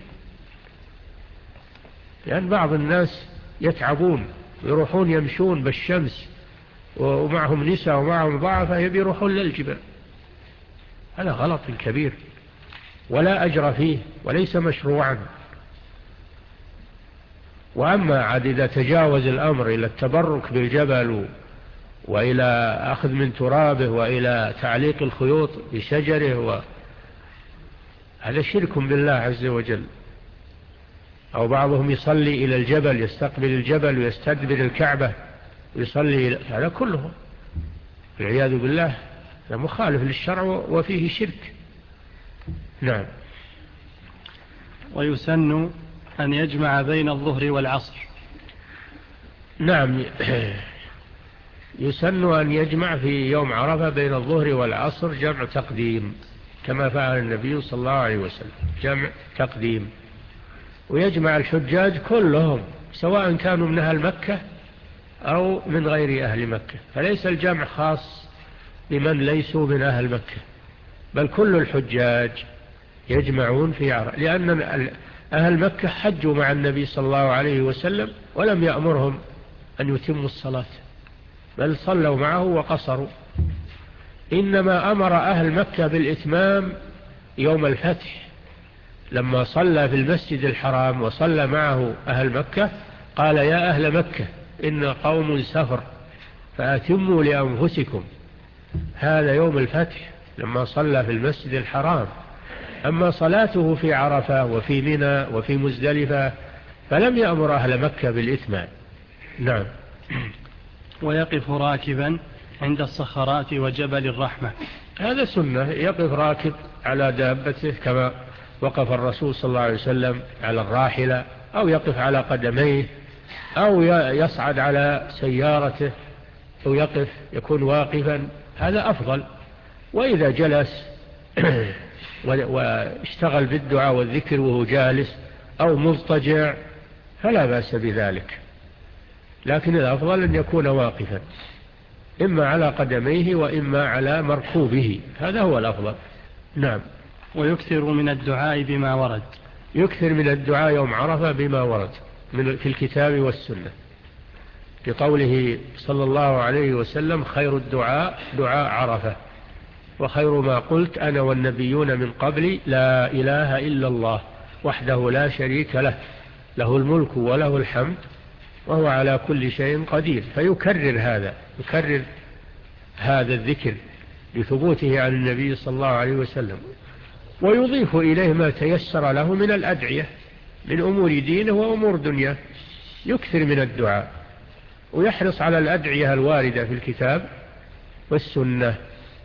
لأن بعض الناس يتعبون يروحون يمشون بالشمس ومعهم نساء ومعهم ضعفاء يبي يروحون للجبل. هذا غلط كبير ولا أجر فيه وليس مشروعا. وأما عاد إذا تجاوز الأمر إلى التبرك بالجبل وإلى أخذ من ترابه وإلى تعليق الخيوط بشجره و... هذا شرك بالله عز وجل. أو بعضهم يصلي إلى الجبل، يستقبل الجبل ويستدبر الكعبة ويصلي، هذا كله والعياذ بالله هذا مخالف للشرع وفيه شرك. نعم. ويسن أن يجمع بين الظهر والعصر. نعم، يسن أن يجمع في يوم عرفة بين الظهر والعصر جمع تقديم، كما فعل النبي صلى الله عليه وسلم، جمع تقديم. ويجمع الحجاج كلهم سواء كانوا من أهل مكة أو من غير أهل مكة، فليس الجمع خاص بمن ليسوا من أهل مكة، بل كل الحجاج يجمعون في عرفة، لأن أهل مكة حجوا مع النبي صلى الله عليه وسلم ولم يأمرهم أن يتموا الصلاة، بل صلوا معه وقصروا. إنما أمر أهل مكة بالإتمام يوم الفتح، لما صلى في المسجد الحرام وصلى معه أهل مكة قال يا أهل مكة إن قوم سفر فأتموا لأنفسكم. هذا يوم الفتح لما صلى في المسجد الحرام. أما صلاته في عرفة وفي منى وفي مزدلفة فلم يأمر أهل مكة بالإتمام. نعم. ويقف راكبا عند الصخرات وجبل الرحمة. هذا سنة، يقف راكب على دابته كما وقف الرسول صلى الله عليه وسلم على الراحلة، أو يقف على قدميه، أو يصعد على سيارته، أو يقف يكون واقفا، هذا أفضل. وإذا جلس واشتغل بالدعاء والذكر وهو جالس أو مضطجع فلا بأس بذلك، لكن الأفضل أن يكون واقفا إما على قدميه وإما على مركوبه، هذا هو الأفضل. نعم. ويكثر من الدعاء بما ورد. يكثر من الدعاء يوم عرفة بما ورد في الكتاب والسنة، بقوله صلى الله عليه وسلم خير الدعاء دعاء عرفة، وخير ما قلت أنا والنبيون من قبلي لا إله إلا الله وحده لا شريك له له الملك وله الحمد وهو على كل شيء قدير. فيكرر هذا، يكرر هذا الذكر لثبوته عن النبي صلى الله عليه وسلم، ويضيف إليه ما تيسر له من الأدعية من أمور دينه وأمور دنيا، يكثر من الدعاء ويحرص على الأدعية الواردة في الكتاب والسنة،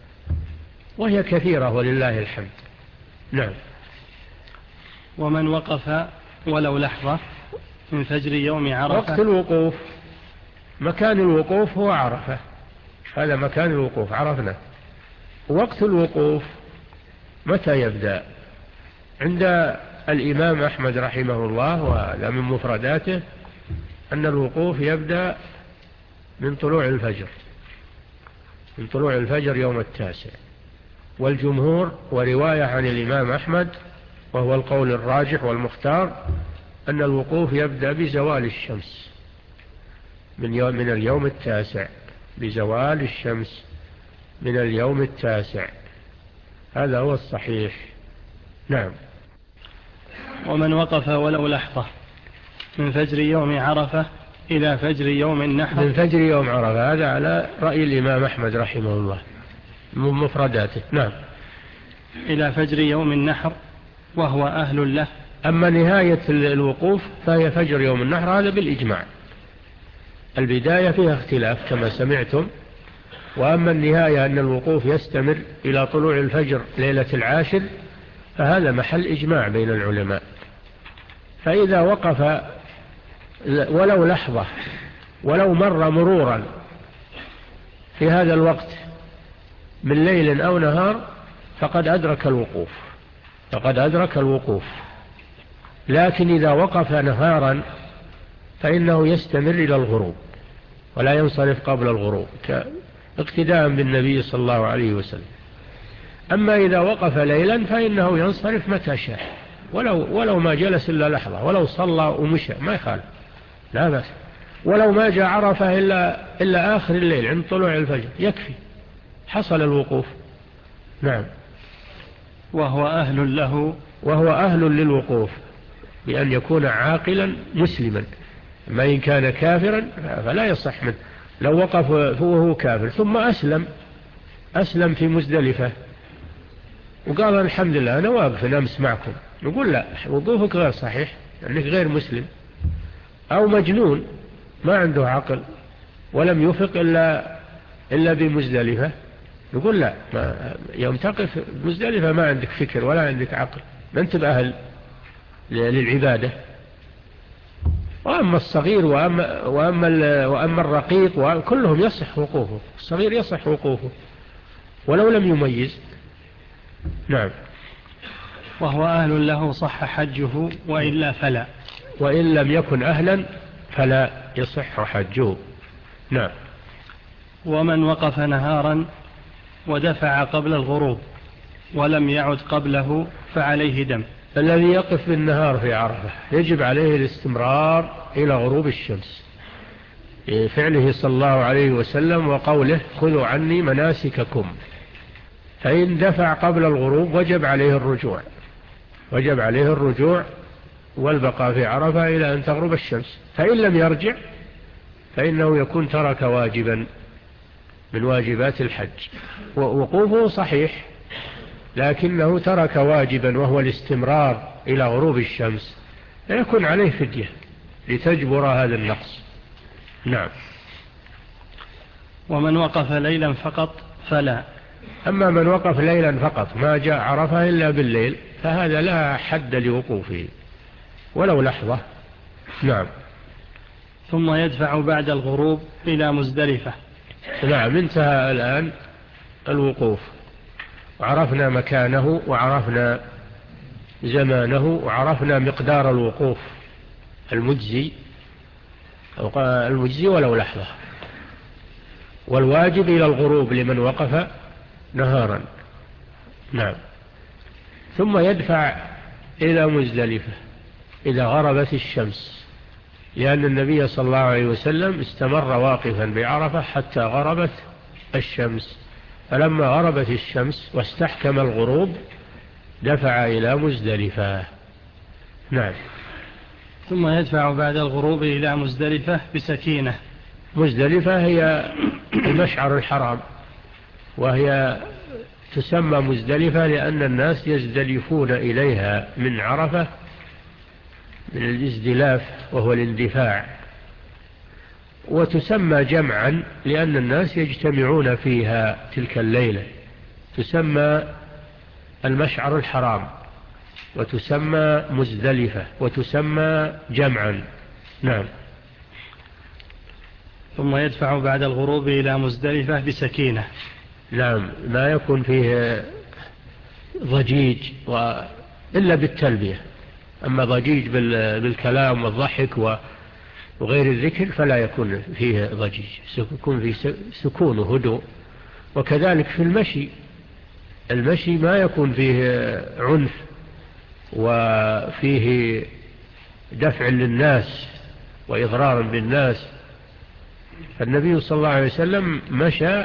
وهي كثيرة ولله الحمد. نعم. ومن وقف ولو لحظة من فجر يوم عرفة. وقت الوقوف، مكان الوقوف هو عرفة، هذا مكان الوقوف عرفنا. وقت الوقوف متى يبدأ؟ عند الإمام أحمد رحمه الله وهذا من مفرداته أن الوقوف يبدأ من طلوع الفجر، من طلوع الفجر يوم التاسع. والجمهور ورواية عن الإمام أحمد وهو القول الراجح والمختار أن الوقوف يبدأ بزوال الشمس من يوم من اليوم التاسع، بزوال الشمس من اليوم التاسع، هذا هو الصحيح. نعم. ومن وقف ولو لحظة من فجر يوم عرفة إلى فجر يوم النحر. من فجر يوم عرفة، هذا على رأي الإمام أحمد رحمه الله من مفرداته. نعم. إلى فجر يوم النحر وهو أهل له. أما نهاية الوقوف فهي فجر يوم النحر، هذا بالإجماع. البداية فيها اختلاف كما سمعتم، وأما النهاية أن الوقوف يستمر إلى طلوع الفجر ليلة العاشر فهذا محل إجماع بين العلماء. فإذا وقف ولو لحظة ولو مر مرورا في هذا الوقت من ليل أو نهار فقد أدرك الوقوف، فقد أدرك الوقوف. لكن إذا وقف نهارا فإنه يستمر إلى الغروب ولا ينصرف قبل الغروب اقتداء بالنبي صلى الله عليه وسلم. أما إذا وقف ليلا فإنه ينصرف متى شاء، ولو, ولو ما جلس إلا لحظة، ولو صلى ومشى ما يخالف، لا بأس. ولو ما جاء عرفة إلا, إلا آخر الليل عند طلوع الفجر يكفي، حصل الوقوف. نعم. وهو أهل له. وهو أهل للوقوف بأن يكون عاقلا مسلما، ما إن كان كافرا فلا يصح منه. لو وقف وهو كافر ثم أسلم أسلم في مزدلفة وقال الحمد لله أنا واقف أمس معكم، نقول لا، وقوفك غير صحيح لأنك غير مسلم. أو مجنون ما عنده عقل ولم يفق إلا, إلا بمزدلفة، نقول لا، ما يوم تقف مزدلفة ما عندك فكر ولا عندك عقل، ما أنت بأهل للعبادة. وأما الصغير وأما, وأما, وأما الرقيق كلهم يصح وقوفه، الصغير يصح وقوفه ولو لم يميز. نعم. وهو أهل له صح حجه وإلا فلا. وإن لم يكن أهلا فلا يصح حجه. نعم. ومن وقف نهارا ودفع قبل الغروب ولم يعد قبله فعليه دم. الذي يقف بالنهار في عرفة يجب عليه الاستمرار إلى غروب الشمس، فعله صلى الله عليه وسلم وقوله خذوا عني مناسككم. فإن دفع قبل الغروب وجب عليه الرجوع، وجب عليه الرجوع والبقاء في عرفة إلى أن تغرب الشمس. فإن لم يرجع فإنه يكون ترك واجبا من واجبات الحج، ووقوفه صحيح لكنه ترك واجبا وهو الاستمرار إلى غروب الشمس، فيكون عليه فدية لتجبر هذا النقص. نعم. ومن وقف ليلا فقط فلا. أما من وقف ليلا فقط ما جاء عرفة إلا بالليل فهذا لا حد لوقوفه ولو لحظة. نعم. ثم يدفع بعد الغروب إلى مزدلفة. نعم. انتهى الآن الوقوف، وعرفنا مكانه وعرفنا زمانه وعرفنا مقدار الوقوف المجزي المجزي ولو لحظة، والواجب إلى الغروب لمن وقف نهارا. نعم. ثم يدفع إلى مزدلفة إذا غربت الشمس، لأن النبي صلى الله عليه وسلم استمر واقفا بعرفة حتى غربت الشمس، فلما غربت الشمس واستحكم الغروب دفع إلى مزدلفة. نعم. ثم يدفع بعد الغروب إلى مزدلفة بسكينة. مزدلفة هي المشعر الحرام وهي تسمى مزدلفة لأن الناس يزدلفون إليها من عرفة، من الازدلاف وهو الاندفاع. وتسمى جمعا لأن الناس يجتمعون فيها تلك الليلة، تسمى المشعر الحرام، وتسمى مزدلفة، وتسمى جمعا. نعم. ثم يدفع بعد الغروب إلى مزدلفة بسكينة. نعم، ما يكون فيه ضجيج إلا بالتلبية، أما ضجيج بالكلام والضحك وغير الذكر فلا يكون فيه ضجيج، يكون فيه سكون وهدوء. وكذلك في المشي، المشي ما يكون فيه عنف وفيه دفع للناس وإضرار بالناس. فالنبي صلى الله عليه وسلم مشى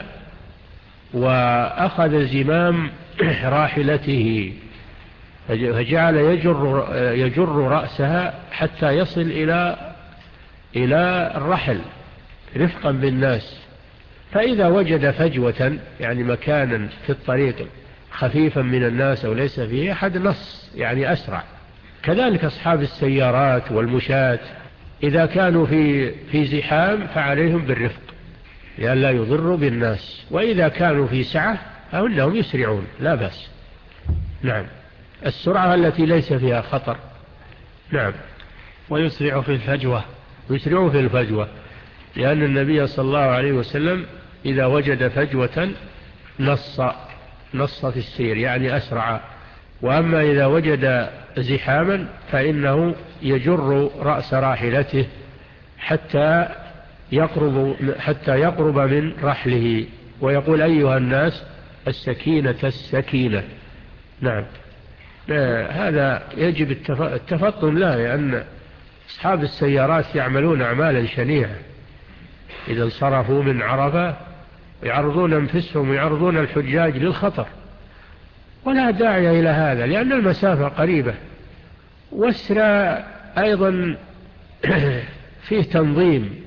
وأخذ زمام راحلته فجعل يجر, يجر رأسها حتى يصل إلى إلى الرحل رفقا بالناس. فإذا وجد فجوة يعني مكانا في الطريق خفيفا من الناس أو ليس فيه أحد نص يعني أسرع. كذلك أصحاب السيارات والمشاة إذا كانوا في في زحام فعليهم بالرفق لأن لا يضروا بالناس، وإذا كانوا في سعة فإنهم يسرعون لا بأس. نعم، السرعة التي ليس فيها خطر. نعم. ويسرع في الفجوة، يسرع في الفجوة لأن النبي صلى الله عليه وسلم إذا وجد فجوة نص نص في السير يعني أسرع. وأما إذا وجد زحاما فإنه يجر رأس راحلته حتى يقرب حتى يقرب من رحله ويقول أيها الناس السكينة السكينة. نعم. هذا يجب التفطن له لأن أصحاب السيارات يعملون أعمالا شنيعة إذا انصرفوا من عرفة يعرضون أنفسهم ويعرضون الحجاج للخطر، ولا داعي إلى هذا لأن المسافة قريبة. واسرى أيضا فيه تنظيم،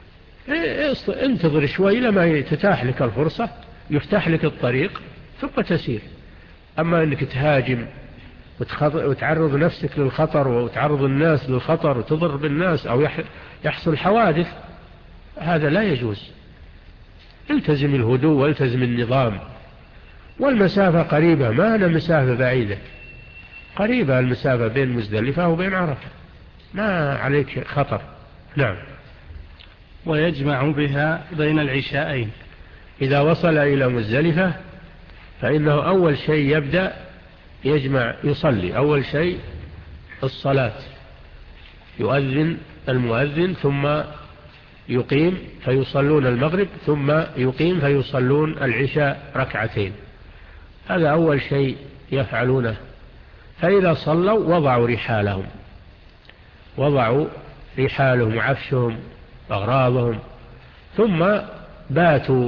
انتظر شوي لما تتاح لك الفرصة يفتح لك الطريق ثم تسير. أما أنك تهاجم وتعرض نفسك للخطر وتعرض الناس للخطر وتضر بالناس أو يحصل حوادث هذا لا يجوز. التزم الهدوء والتزم النظام. والمسافة قريبة ما أنا مسافة بعيدة، قريبة المسافة بين مزدلفة وبين عرفة ما عليك خطر. نعم. ويجمع بها بين العشاءين. إذا وصل إلى مزدلفة فإنه أول شيء يبدأ يجمع يصلي أول شيء الصلاة، يؤذن المؤذن ثم يقيم فيصلون المغرب ثم يقيم فيصلون العشاء ركعتين. هذا أول شيء يفعلونه. فإذا صلوا وضعوا رحالهم وضعوا رحالهم وعفشهم وأغراضهم ثم باتوا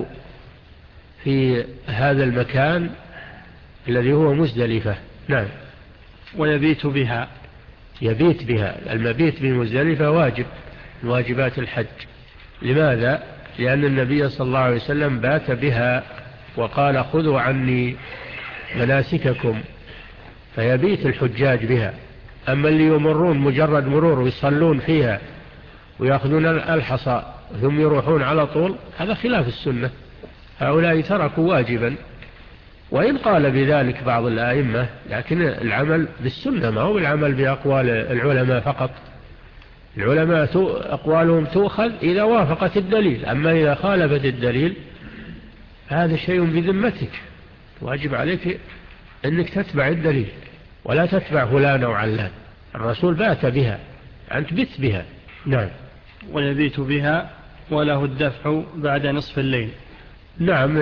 في هذا المكان الذي هو مزدلفة. نعم. ويبيت بها. يبيت بها. المبيت بمزدلفة واجب من واجبات الحج. لماذا؟ لأن النبي صلى الله عليه وسلم بات بها وقال خذوا عني مناسككم، فيبيت الحجاج بها. أما اللي يمرون مجرد مرور ويصلون فيها ويأخذون الحصى ثم يروحون على طول هذا خلاف السنة، هؤلاء تركوا واجبا. وإن قال بذلك بعض الآئمة لكن العمل بالسنة ما هو العمل بأقوال العلماء فقط. العلماء أقوالهم تؤخذ إذا وافقت الدليل، أما إذا خالفت الدليل هذا شيء بذمتك، واجب عليك أنك تتبع الدليل ولا تتبع فلان أو علان. الرسول بات بها أنت بت بها. نعم. ويبيت بها وله الدفع بعد نصف الليل. نعم،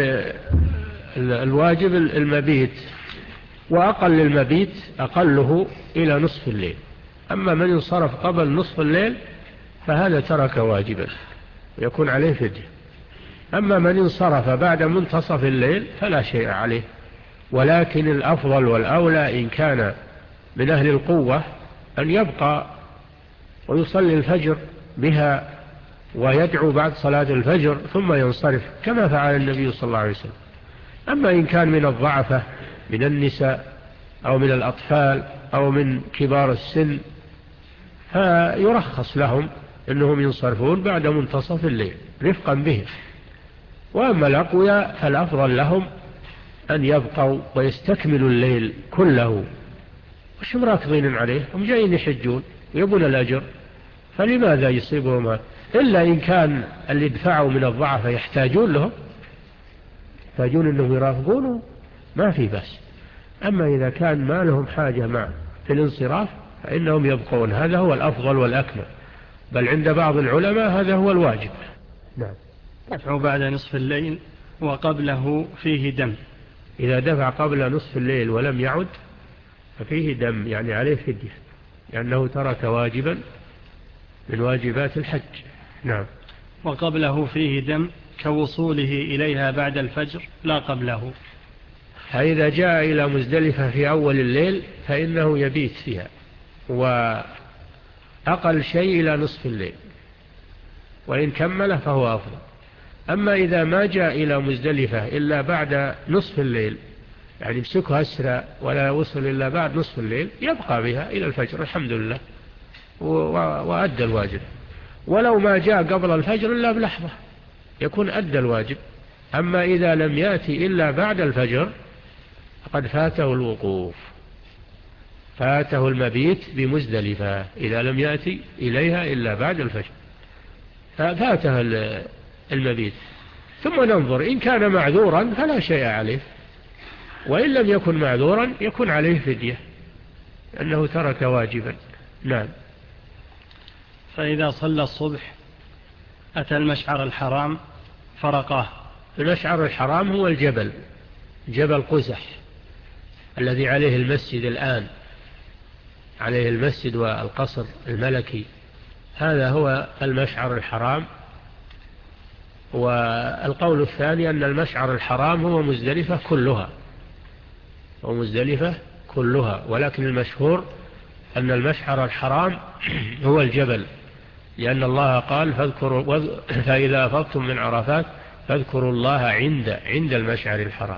الواجب المبيت، وأقل المبيت أقله إلى نصف الليل. أما من ينصرف قبل نصف الليل فهذا ترك واجبا ويكون عليه فدية. أما من انصرف بعد منتصف الليل فلا شيء عليه. ولكن الأفضل والأولى إن كان من أهل القوة أن يبقى ويصلي الفجر بها ويدعو بعد صلاة الفجر ثم ينصرف كما فعل النبي صلى الله عليه وسلم. أما إن كان من الضعفة من النساء أو من الأطفال أو من كبار السن فيرخص لهم أنهم ينصرفون بعد منتصف الليل رفقا بهم. وأما الأقوياء فالأفضل لهم أن يبقوا ويستكملوا الليل كله. وش راكضين عليه؟ هم جايين يحجون ويبون الأجر، فلماذا يصيبهم هذا؟ إلا إن كان اللي دفعوا من الضعف يحتاجون لهم، يحتاجون أنهم يرافقونه، ما في بس. أما إذا كان ما لهم حاجة مع في الانصراف فإنهم يبقون، هذا هو الأفضل والأكمل، بل عند بعض العلماء هذا هو الواجب. نعم. دفع بعد نصف الليل وقبله فيه دم. إذا دفع قبل نصف الليل ولم يعد ففيه دم، يعني عليه فدية، لأنه ترك واجبا من واجبات الحج. نعم. وقبله فيه دم كوصوله إليها بعد الفجر لا قبله. فإذا جاء إلى مزدلفة في أول الليل فإنه يبيت فيها، وأقل شيء إلى نصف الليل، وإن كمل فهو أفضل. أما إذا ما جاء إلى مزدلفة إلا بعد نصف الليل، يعني مسكها أسرع ولا وصل إلا بعد نصف الليل، يبقى بها إلى الفجر الحمد لله وأدى الواجب. ولو ما جاء قبل الفجر إلا بلحظة يكون أدى الواجب. أما إذا لم يأتي إلا بعد الفجر فقد فاته الوقوف، فاته المبيت بمزدلفة إذا لم يأتي إليها إلا بعد الفجر، فاته المبيت. ثم ننظر إن كان معذورا فلا شيء عليه، وإن لم يكن معذورا يكون عليه فدية أنه ترك واجبا. نعم. فإذا صلى الصبح أتى المشعر الحرام فرقاه. المشعر الحرام هو الجبل، جبل قزح الذي عليه المسجد الآن، عليه المسجد والقصر الملكي، هذا هو المشعر الحرام. والقول الثاني أن المشعر الحرام هو مزدلفة كلها، هو مزدلفة كلها، ولكن المشهور أن المشعر الحرام هو الجبل، لأن الله قال فاذكروا فإذا أفضتم من عرفات فاذكروا الله عند عند المشعر الحرام.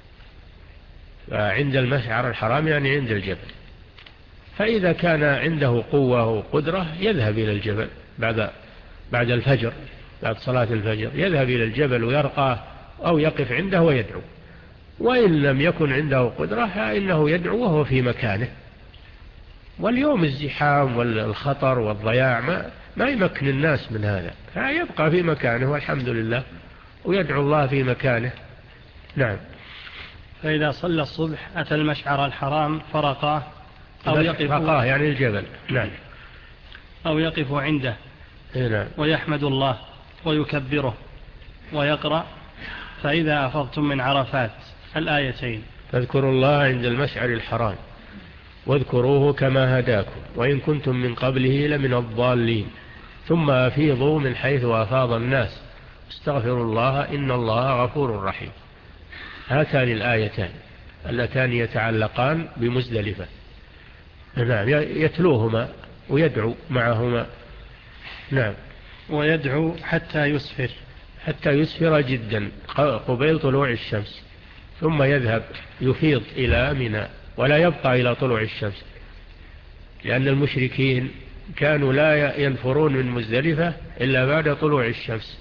فعند المشعر الحرام يعني عند الجبل. فإذا كان عنده قوة وقدرة يذهب إلى الجبل بعد بعد الفجر، بعد صلاة الفجر يذهب إلى الجبل ويرقى أو يقف عنده ويدعو. وإن لم يكن عنده قدرة فإنه يدعو وهو في مكانه. واليوم الزحام والخطر والضياع ما, ما يمكن الناس من هذا، فيبقى في مكانه والحمد لله ويدعو الله في مكانه. نعم. فإذا صلى الصبح أتى المشعر الحرام فرقاه أو يقف فرقاه يعني الجبل. نعم. أو يقف عنده. نعم. ويحمد الله ويكبره ويقرأ فإذا أفضتم من عرفات الآيتين. فاذكروا الله عند المشعر الحرام واذكروه كما هداكم وإن كنتم من قبله لمن الضالين ثم أفيضوا من حيث أفاض الناس استغفروا الله إن الله غفور رحيم. هاتان الآيتان اللتان يتعلقان بمزدلفة. نعم. يتلوهما ويدعو معهما. نعم. ويدعو حتى يسفر، حتى يسفر جدا قبيل طلوع الشمس، ثم يذهب يفيض إلى منى ولا يبقى إلى طلوع الشمس، لأن المشركين كانوا لا ينفرون من مزدلفة إلا بعد طلوع الشمس،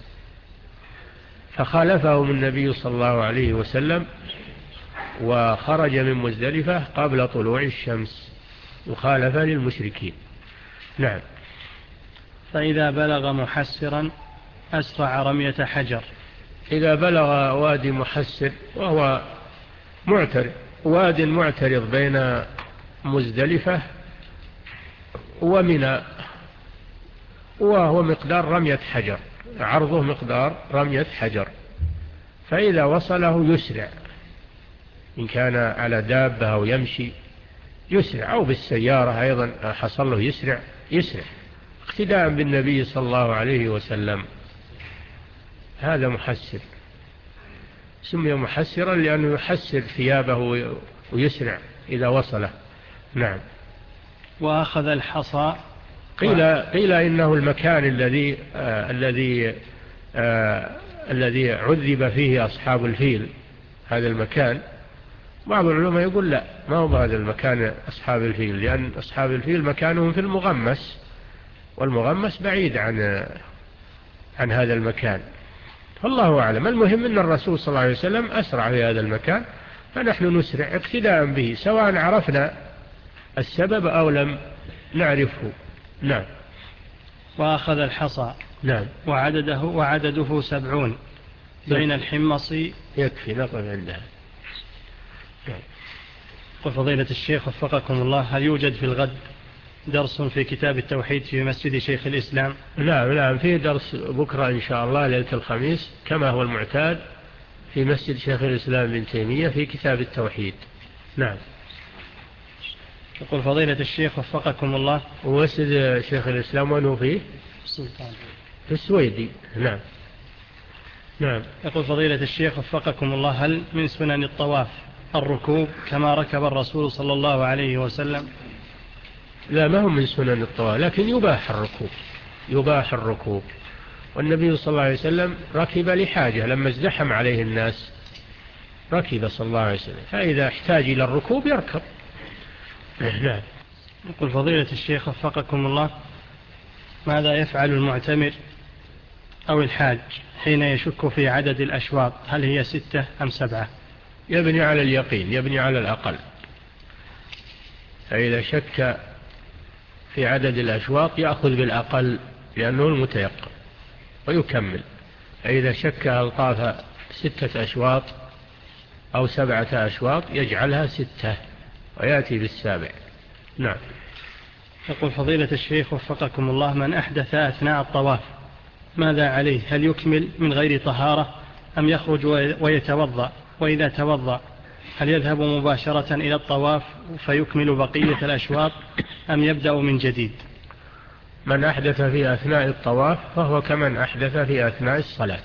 فخالفهم النبي صلى الله عليه وسلم وخرج من مزدلفة قبل طلوع الشمس مخالفة للمشركين. نعم. فإذا بلغ محسرا أسرع رمية حجر. إذا بلغ وادي محسر وهو معترض، واد معترض بين مزدلفة ومنى، وهو مقدار رمية حجر، عرضه مقدار رمية حجر، فإذا وصله يسرع، إن كان على دابة أو يمشي يسرع، أو بالسيارة أيضا حصل له يسرع يسرع اقتداء بالنبي صلى الله عليه وسلم. هذا محسر، سمي محسرا لأنه يحسر ثيابه ويسرع إذا وصله. نعم. وأخذ الحصى. قيل, قيل إنه المكان الذي آه الذي آه الذي عذب فيه أصحاب الفيل هذا المكان. بعض العلماء يقول لا، ما هو هذا المكان أصحاب الفيل، لأن أصحاب الفيل مكانهم في المغمس، والمغمس بعيد عن عن هذا المكان، فالله أعلم. المهم أن الرسول صلى الله عليه وسلم أسرع في هذا المكان، فنحن نسرع اقتداء به سواء عرفنا السبب أو لم نعرفه. نعم. وأخذ الحصى. نعم. وعدده وعدده سبعون بين الحمص. يكفي نقف عندها. نعم. وفضيلة الشيخ وفقكم الله، هل يوجد في الغد درس في كتاب التوحيد في مسجد شيخ الإسلام؟ نعم نعم، في درس بكرة إن شاء الله ليلة الخميس كما هو المعتاد في مسجد شيخ الإسلام ابن تيمية في كتاب التوحيد. نعم. يقول فضيلة الشيخ وفقكم الله، ومسجد شيخ الإسلام وأنه فيه في السويدي. نعم. نعم. يقول فضيلة الشيخ وفقكم الله، هل من سنن الطواف الركوب كما ركب الرسول صلى الله عليه وسلم؟ لا، ما هو من سنن الطواف، لكن يباح الركوب، يباح الركوب. والنبي صلى الله عليه وسلم ركب لحاجة، لما ازدحم عليه الناس ركب صلى الله عليه وسلم، فإذا احتاج إلى الركوب يركب. نعم. يقول فضيلة الشيخ وفقكم الله، ماذا يفعل المعتمر أو الحاج حين يشك في عدد الأشواط، هل هي ستة أم سبعة؟ يبني على اليقين، يبني على الأقل. فإذا شك في عدد الأشواط يأخذ بالأقل لأنه المتيقن ويكمل. فإذا شك هل طاف ستة أشواط أو سبعة أشواط يجعلها ستة ويأتي بالسابع. نعم. يقول فضيلة الشيخ وفقكم الله، من أحدث أثناء الطواف ماذا عليه؟ هل يكمل من غير طهارة أم يخرج ويتوضأ؟ وإذا توضأ هل يذهب مباشرة إلى الطواف فيكمل بقية الأشواط أم يبدأ من جديد؟ من أحدث في أثناء الطواف فهو كمن أحدث في أثناء الصلاة،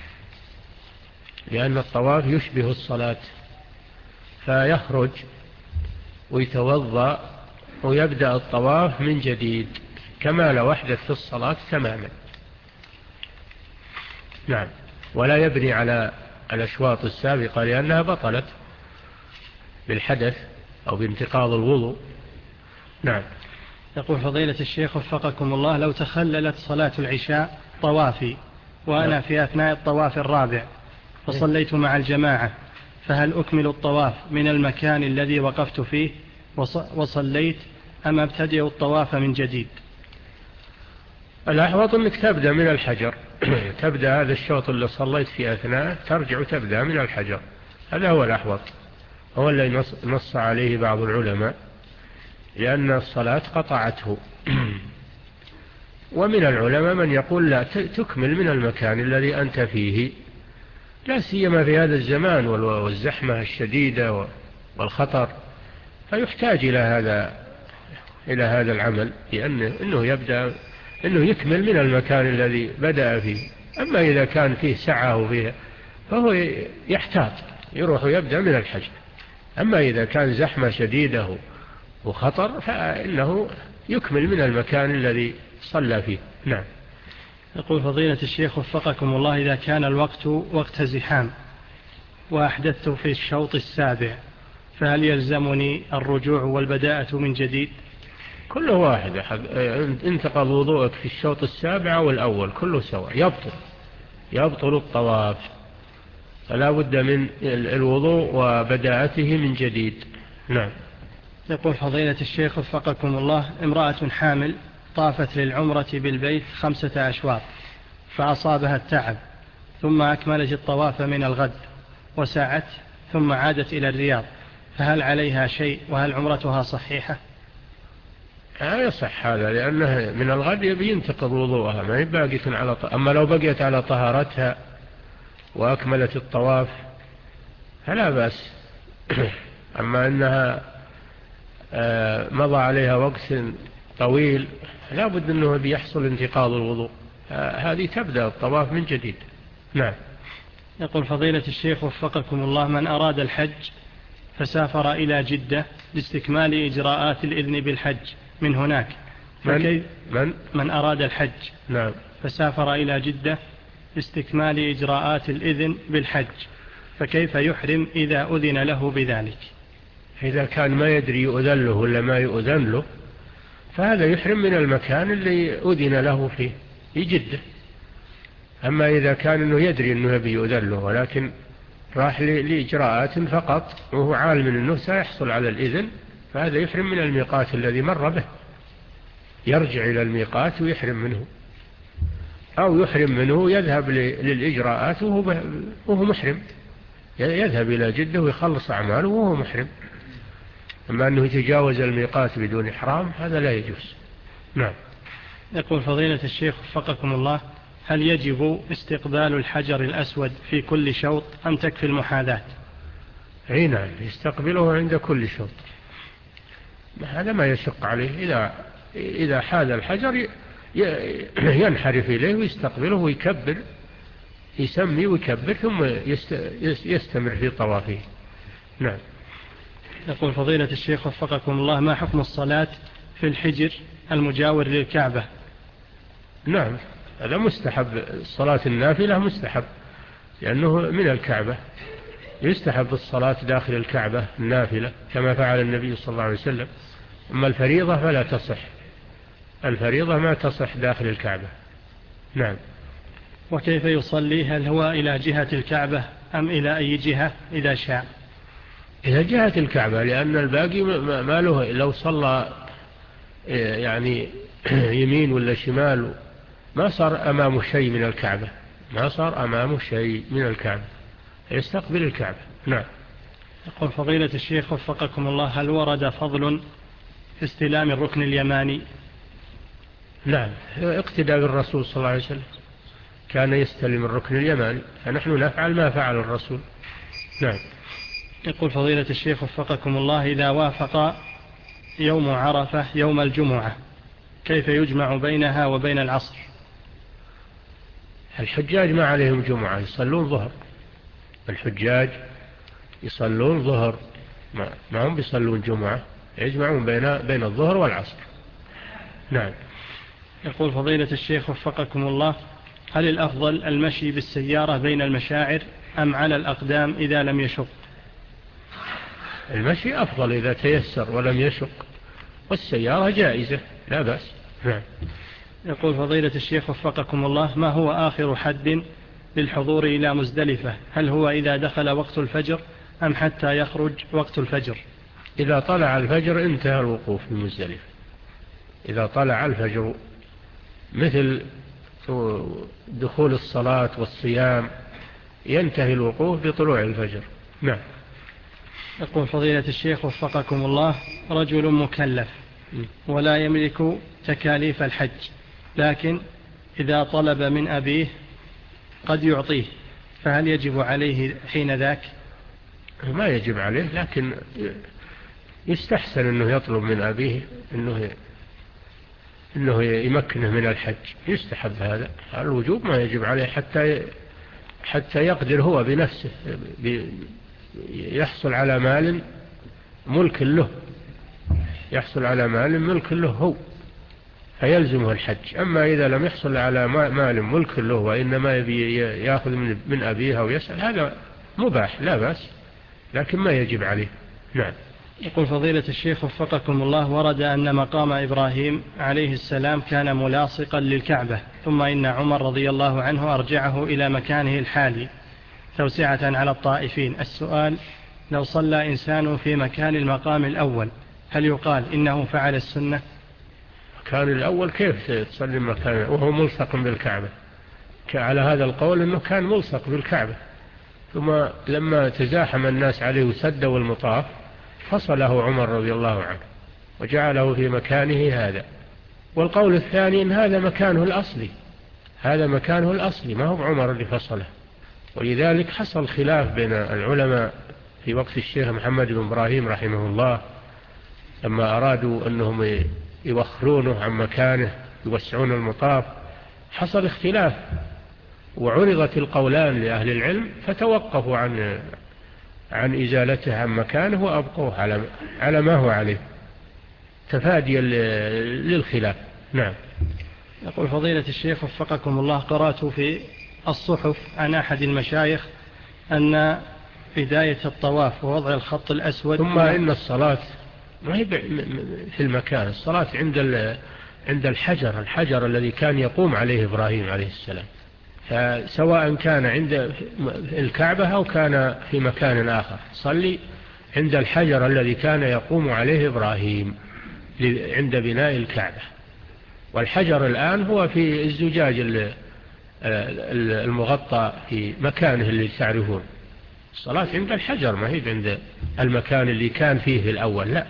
لأن الطواف يشبه الصلاة، فيخرج ويتوضأ ويبدأ الطواف من جديد كما لو أحدث في الصلاة تماما. نعم. ولا يبني على الأشواط السابقة لأنها بطلت بالحدث أو بانتقاض الوضوء. نعم. يقول فضيلة الشيخ وفقكم الله، لو تخللت صلاة العشاء طوافي وأنا نعم. في أثناء الطواف الرابع فصليت مع الجماعة، فهل أكمل الطواف من المكان الذي وقفت فيه وصليت أم أبتدئ الطواف من جديد؟ الأحوط أنك تبدأ من الحجر. تبدأ هذا الشوط اللي صليت في أثناء ترجع تبدأ من الحجر، هذا هو الأحوط، هو الذي نص عليه بعض العلماء لأن الصلاة قطعته. ومن العلماء من يقول لا، تكمل من المكان الذي أنت فيه، لا سيما في هذا الزمان والزحمة الشديدة والخطر، فيحتاج إلى هذا إلى هذا العمل، لأنه إنه يبدأ إنه يكمل من المكان الذي بدأ فيه. أما إذا كان فيه سعة وفيه فهو يحتاط يروح يبدأ من الحجر. أما إذا كان زحمة شديدة وخطر فإنه يكمل من المكان الذي صلى فيه. نعم. يقول فضيلة الشيخ وفقكم الله، إذا كان الوقت وقت زحام وأحدثت في الشوط السابع فهل يلزمني الرجوع والبداءة من جديد؟ كله واحد، انتقض وضوءك في الشوط السابع والأول كله سواء، يبطل يبطل الطواف، فلا بد من الوضوء وبداءته من جديد. نعم. يقول فضيلة الشيخ وفقكم الله، امرأة حامل طافت للعمرة بالبيت خمسة أشواط فأصابها التعب ثم أكملت الطواف من الغد وسعت ثم عادت إلى الرياض، فهل عليها شيء وهل عمرتها صحيحة؟ لا يصح هذا، لأنه من الغد ينتقض وضوءها، ما هي باقية على ط... أما لو بقيت على طهارتها وأكملت الطواف فلا بأس. أما أنها مضى عليها وقت طويل لا بد أنه بيحصل انتقاض الوضوء، هذه تبدأ الطواف من جديد. نعم. يقول فضيلة الشيخ وفقكم الله، من أراد الحج فسافر إلى جدة لاستكمال إجراءات الإذن بالحج من هناك، من, من, من أراد الحج نعم. فسافر إلى جدة لاستكمال إجراءات الإذن بالحج فكيف يحرم إذا أذن له بذلك؟ إذا كان ما يدري يؤذن له ولا ما يؤذن له فهذا يحرم من المكان اللي أذن له فيه في جدة. أما إذا كان أنه يدري أنه يبي يؤذن له ولكن راح لإجراءات فقط وهو عالم أنه سيحصل على الإذن فهذا يحرم من الميقات الذي مر به، يرجع إلى الميقات ويحرم منه، أو يحرم منه يذهب للإجراءات وهو محرم، يذهب إلى جدة ويخلص أعماله وهو محرم. أما أنه يتجاوز الميقات بدون إحرام هذا لا يجوز. نعم. يقول فضيلة الشيخ وفقكم الله، هل يجب استقبال الحجر الأسود في كل شوط أم تكفي المحاذاة؟ أي نعم، يستقبله عند كل شوط، هذا ما يشق عليه. إذا إذا حاذ الحجر ينحرف إليه ويستقبله ويكبر، يسمي ويكبر ثم يستمر في طوافه. نعم. يقول فضيلة الشيخ وفقكم الله، ما حكم الصلاة في الحجر المجاور للكعبة؟ نعم، هذا مستحب، الصلاة النافلة مستحب لأنه من الكعبة، يستحب الصلاة داخل الكعبة النافلة كما فعل النبي صلى الله عليه وسلم. أما الفريضة فلا تصح، الفريضة ما تصح داخل الكعبة. نعم. وكيف يصلي؟ هل هو إلى جهة الكعبة أم إلى أي جهة إذا شاء؟ إلى جهة الكعبة، لأن الباقي ما له، لو صلى يعني يمين ولا شمال ما صار أمامه شيء من الكعبة، ما صار أمامه شيء من الكعبة، يستقبل الكعبة. نعم. يقول فضيلة الشيخ وفقكم الله، هل ورد فضل في استلام الركن اليماني؟ نعم، اقتداء بالرسول صلى الله عليه وسلم، كان يستلم الركن اليماني، فنحن نفعل ما فعل الرسول. نعم. يقول فضيلة الشيخ وفقكم الله، إذا وافق يوم عرفة يوم الجمعة كيف يجمع بينها وبين العصر؟ الحجاج ما عليهم جمعة، يصلون ظهر، الحجاج يصلون ظهر، ما هم بيصلون جمعة، يجمعون بين بين الظهر والعصر. نعم. يقول فضيلة الشيخ وفقكم الله، هل الأفضل المشي بالسيارة بين المشاعر أم على الأقدام إذا لم يشق؟ المشي أفضل إذا تيسر ولم يشق، والسيارة جائزة لا بأس. نعم. يقول فضيلة الشيخ وفقكم الله، ما هو آخر حد للحضور إلى مزدلفة؟ هل هو إذا دخل وقت الفجر أم حتى يخرج وقت الفجر؟ إذا طلع الفجر انتهى الوقوف في مزدلفة، إذا طلع الفجر مثل دخول الصلاة والصيام ينتهي الوقوف بطلوع الفجر. نعم. يقول فضيلة الشيخ وفقكم الله، رجل مكلف ولا يملك تكاليف الحج، لكن إذا طلب من أبيه قد يعطيه، فهل يجب عليه حين ذاك؟ ما يجب عليه، لكن يستحسن أنه يطلب من أبيه أنه أنه يمكنه من الحج، يستحب هذا. الوجوب ما يجب عليه حتى حتى يقدر هو بنفسه يحصل على مال ملك له، يحصل على مال ملك له هو فيلزمه الحج. أما إذا لم يحصل على مال ملك له وإنما يبي يأخذ من أبيه أو يسأل، هذا مباح لا بأس، لكن ما يجب عليه. نعم. يقول فضيلة الشيخ وفقكم الله، ورد أن مقام إبراهيم عليه السلام كان ملاصقا للكعبة، ثم إن عمر رضي الله عنه أرجعه إلى مكانه الحالي توسعة على الطائفين. السؤال: لو صلى إنسان في مكان المقام الأول هل يقال إنه فعل السنة؟ كان الأول كيف تصلي مكانه وهو ملصق بالكعبة؟ على هذا القول أنه كان ملصق بالكعبة، ثم لما تزاحم الناس عليه وسدوا المطاف فصله عمر رضي الله عنه وجعله في مكانه هذا. والقول الثاني إن هذا مكانه الأصلي، هذا مكانه الأصلي، ما هو عمر اللي فصله. ولذلك حصل خلاف بين العلماء في وقت الشيخ محمد بن إبراهيم رحمه الله لما أرادوا أنهم يوخرونه عن مكانه يوسعون المطاف، حصل اختلاف وعرضت القولان لأهل العلم فتوقفوا عن عن إزالته عن مكانه وأبقوه على على ما هو عليه تفاديا للخلاف. نعم. يقول فضيلة الشيخ وفقكم الله، قرأت في الصحف عن أحد المشايخ أن بداية الطواف ووضع الخط الأسود. ثم إن الصلاة ما هي في المكان، الصلاة عند عند الحجر الحجر الذي كان يقوم عليه إبراهيم عليه السلام، فسواء كان عند الكعبة أو كان في مكان آخر صلي عند الحجر الذي كان يقوم عليه إبراهيم عند بناء الكعبة. والحجر الآن هو في الزجاج المغطى في مكانه اللي تعرفون. الصلاة عند الحجر ما هي عند المكان اللي كان فيه الأول، لا،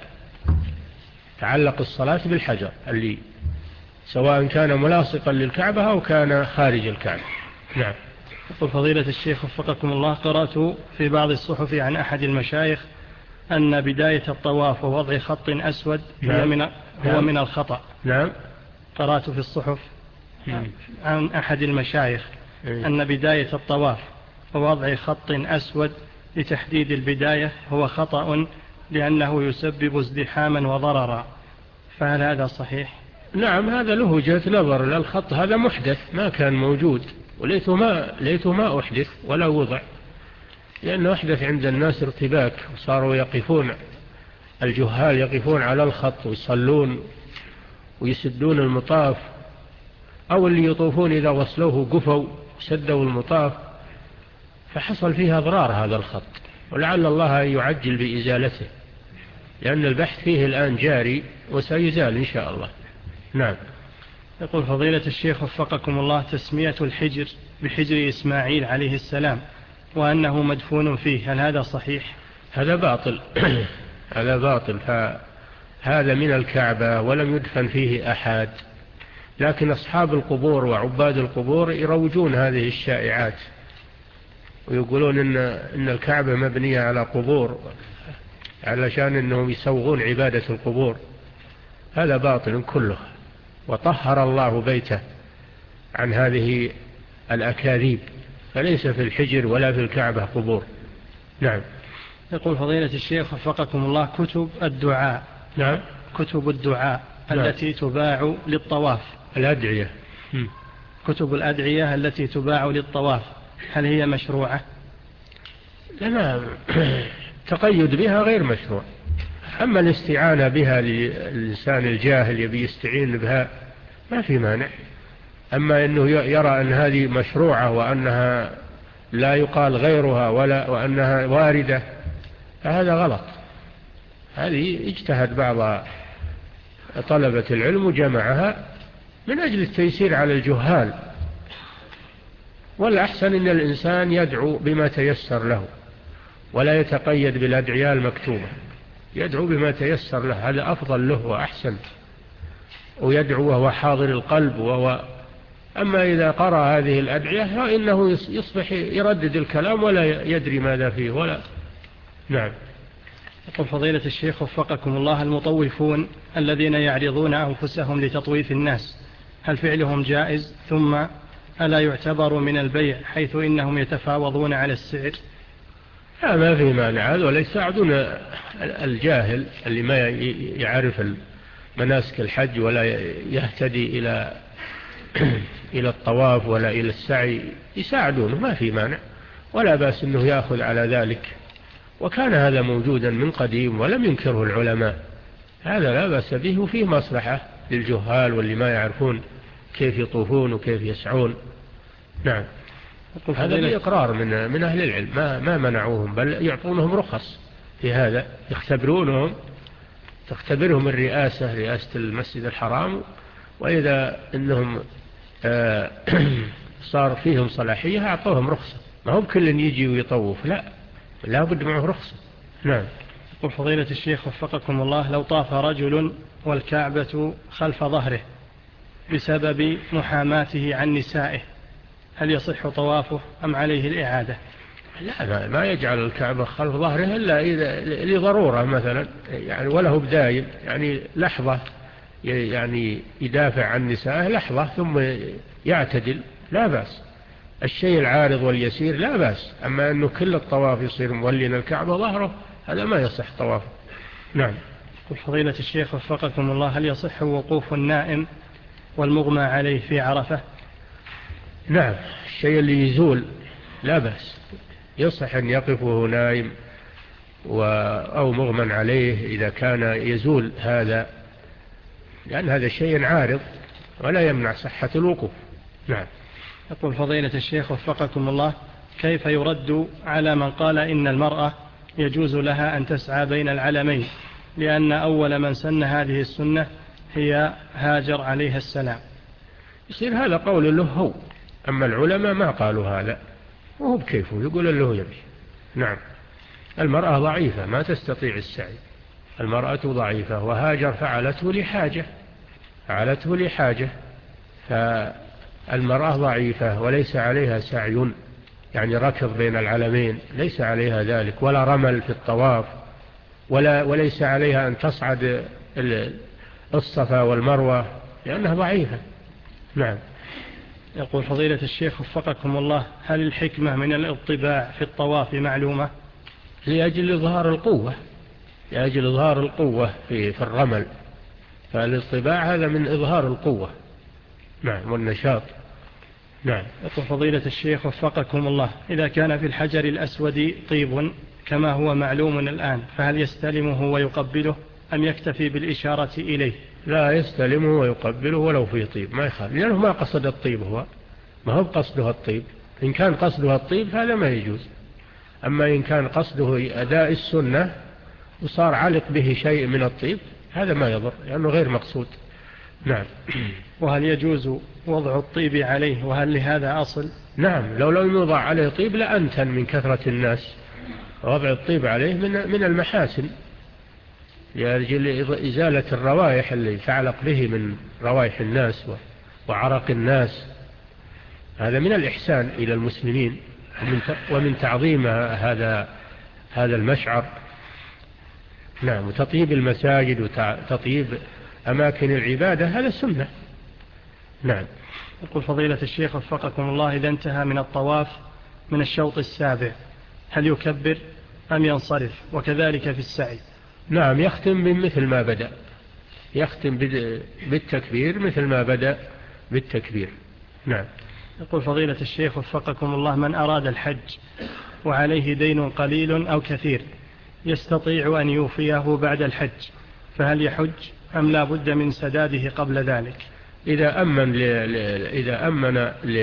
تعلق الصلاة بالحجر اللي سواء كان ملاصقا للكعبة أو كان خارج الكعبة. نعم. يقول فضيلة الشيخ وفقكم الله، قرأت في بعض الصحف عن أحد المشايخ أن بداية الطواف ووضع خط أسود نعم. هي من هو نعم. من الخطأ. نعم. قرأت في الصحف نعم. عن أحد المشايخ إيه؟ أن بداية الطواف ووضع خط أسود لتحديد البداية هو خطأ لأنه يسبب ازدحاما وضررا، فهل هذا صحيح؟ نعم، هذا له وجهة نظر. الخط هذا محدث ما كان موجود، وليته ما, ليته ما أحدث ولا وضع، لأنه أحدث عند الناس ارتباك، وصاروا يقفون الجهال يقفون على الخط ويصلون ويسدون المطاف، أو اللي يطوفون إذا وصلوه قفوا وسدوا المطاف، فحصل فيها أضرار هذا الخط، ولعل الله يعجل بإزالته، لأن البحث فيه الآن جاري وسيزال إن شاء الله. نعم. يقول فضيلة الشيخ وفقكم الله، تسمية الحجر بحجر إسماعيل عليه السلام وأنه مدفون فيه، هل هذا صحيح؟ هذا باطل. هذا باطل، فهذا من الكعبة ولم يدفن فيه أحد، لكن أصحاب القبور وعباد القبور يروجون هذه الشائعات ويقولون إن, إن الكعبة مبنية على قبور علشان أنهم يسوغون عبادة القبور. هذا باطل كله، وطهر الله بيته عن هذه الأكاذيب، فليس في الحجر ولا في الكعبة قبور. نعم. يقول فضيلة الشيخ وفقكم الله، كتب الدعاء. نعم. كتب الدعاء نعم. التي تباع للطواف. الأدعية. كتب الأدعية التي تباع للطواف هل هي مشروعة؟ لا، تقيد بها غير مشروع. أما الاستعانة بها للإنسان الجاهل يبي يستعين بها ما في مانع. أما أنه يرى أن هذه مشروعة وأنها لا يقال غيرها ولا وأنها واردة، فهذا غلط. هذه اجتهد بعض طلبة العلم وجمعها من أجل التيسير على الجهال، والأحسن أن الإنسان يدعو بما تيسر له ولا يتقيد بالأدعية المكتوبة، يدعو بما تيسر له، هذا أفضل له وأحسن، ويدعو وهو حاضر القلب وهو. أما إذا قرأ هذه الأدعية فإنه يصبح يردد الكلام ولا يدري ماذا فيه ولا. نعم. يقول فضيلة الشيخ وفقكم الله، المطوفون الذين يعرضون أنفسهم لتطويف الناس هل فعلهم جائز؟ ثم ألا يعتبر من البيع حيث إنهم يتفاوضون على السعر؟ لا، ما في مانع، هذا ولا يساعدون الجاهل اللي ما يعرف مناسك الحج ولا يهتدي إلى إلى الطواف ولا إلى السعي، يساعدونه، ما في مانع، ولا بأس أنه يأخذ على ذلك، وكان هذا موجودا من قديم ولم ينكره العلماء، هذا لا بأس به وفيه مصلحة للجهال واللي ما يعرفون كيف يطوفون وكيف يسعون. نعم. هذا بإقرار من من أهل العلم، ما ما منعوهم، بل يعطونهم رخص في هذا، يختبرونهم، تختبرهم الرئاسة، رئاسة المسجد الحرام، وإذا إنهم صار فيهم صلاحية أعطوهم رخصة، ما هو بكل يجي ويطوف، لا، لا بد معه رخصة. نعم. يقول فضيلة الشيخ وفقكم الله، لو طاف رجل والكعبة خلف ظهره بسبب محاماته عن نسائه هل يصح طوافه أم عليه الإعادة؟ لا، ما يجعل الكعبة خلف ظهره إلا إذا لضرورة مثلا، يعني وله بداية، يعني لحظة يعني يدافع عن نسائه لحظة ثم يعتدل، لا بأس. الشيء العارض واليسير لا بأس، أما أنه كل الطواف يصير مولين الكعبة ظهره هذا ما يصح طوافه. نعم. فضيلة الشيخ وفقكم الله، هل يصح وقوف النائم والمغمى عليه في عرفة؟ نعم، الشيء اللي يزول لا بأس، يصح أن يقفه نائم أو مغمى عليه إذا كان يزول هذا، لأن هذا شيء عارض ولا يمنع صحة الوقوف. نعم. يقول فضيلة الشيخ وفقكم الله، كيف يرد على من قال إن المرأة يجوز لها أن تسعى بين العلمين لأن أول من سن هذه السنة هي هاجر عليها السلام؟ يصير هذا قول له هو، أما العلماء ما قالوا هذا، وهو بكيفه يقول له يمشي. نعم. المرأة ضعيفة ما تستطيع السعي، المرأة ضعيفة، وهاجر فعلته لحاجة فعلته لحاجة فالمرأة ضعيفة وليس عليها سعي، يعني ركض بين العلمين ليس عليها ذلك، ولا رمل في الطواف، ولا وليس عليها أن تصعد الصفا والمروة لأنها ضعيفة. نعم. يقول فضيلة الشيخ وفقكم الله، هل الحكمة من الاطباع في الطواف معلومة؟ لأجل إظهار القوة لأجل إظهار القوة في, في الرمل، فالاطباع هذا من إظهار القوة. نعم، والنشاط. نعم. يقول فضيلة الشيخ وفقكم الله، إذا كان في الحجر الأسود طيب كما هو معلوم الآن، فهل يستلمه ويقبله أم يكتفي بالإشارة إليه؟ لا، يستلمه ويقبله ولو في طيب ما يخالف، لأنه ما قصد الطيب، هو ما هو قصده الطيب. إن كان قصده الطيب هذا ما يجوز، أما إن كان قصده أداء السنة وصار علق به شيء من الطيب هذا ما يضر لأنه غير مقصود. نعم. وهل يجوز وضع الطيب عليه وهل لهذا أصل؟ نعم، لو لم يوضع عليه طيب لأنتن من كثرة الناس. وضع الطيب عليه من من المحاسن لأجل إزالة الروائح اللي تعلق به من روائح الناس وعرق الناس، هذا من الإحسان إلى المسلمين ومن تعظيم هذا هذا المشعر. نعم. وتطيب المساجد وتطيب أماكن العبادة هذا سنة. نعم. يقول فضيلة الشيخ وفقكم الله، إذا انتهى من الطواف من الشوط السابع هل يكبر أم ينصرف؟ وكذلك في السعي. نعم، يختم بمثل ما بدأ، يختم بالتكبير مثل ما بدأ بالتكبير. نعم. يقول فضيلة الشيخ وفقكم الله، من أراد الحج وعليه دين قليل أو كثير يستطيع أن يوفيه بعد الحج، فهل يحج أم لا بد من سداده قبل ذلك؟ إذا أمن, ل... إذا أمن ل...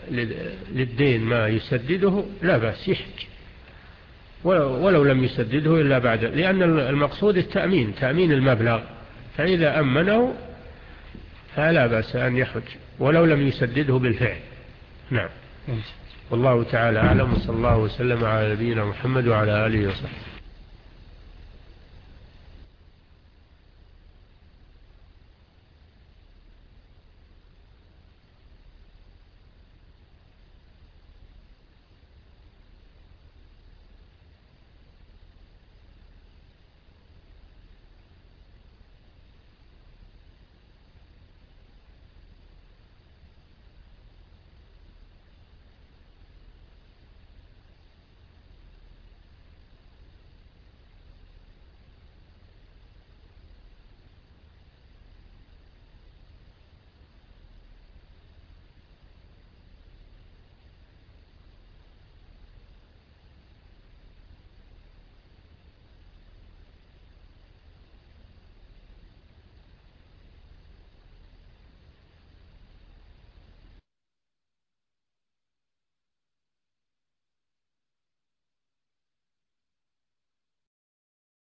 للدين ما يسدده لا بأس يحج، ولو... ولو لم يسدده إلا بعد، لأن المقصود التأمين، تأمين المبلغ، فإذا أمنه فلا بأس أن يحج ولو لم يسدده بالفعل. نعم. والله تعالى أعلم، وصلى الله وسلم على نبينا محمد وعلى آله وصحبه.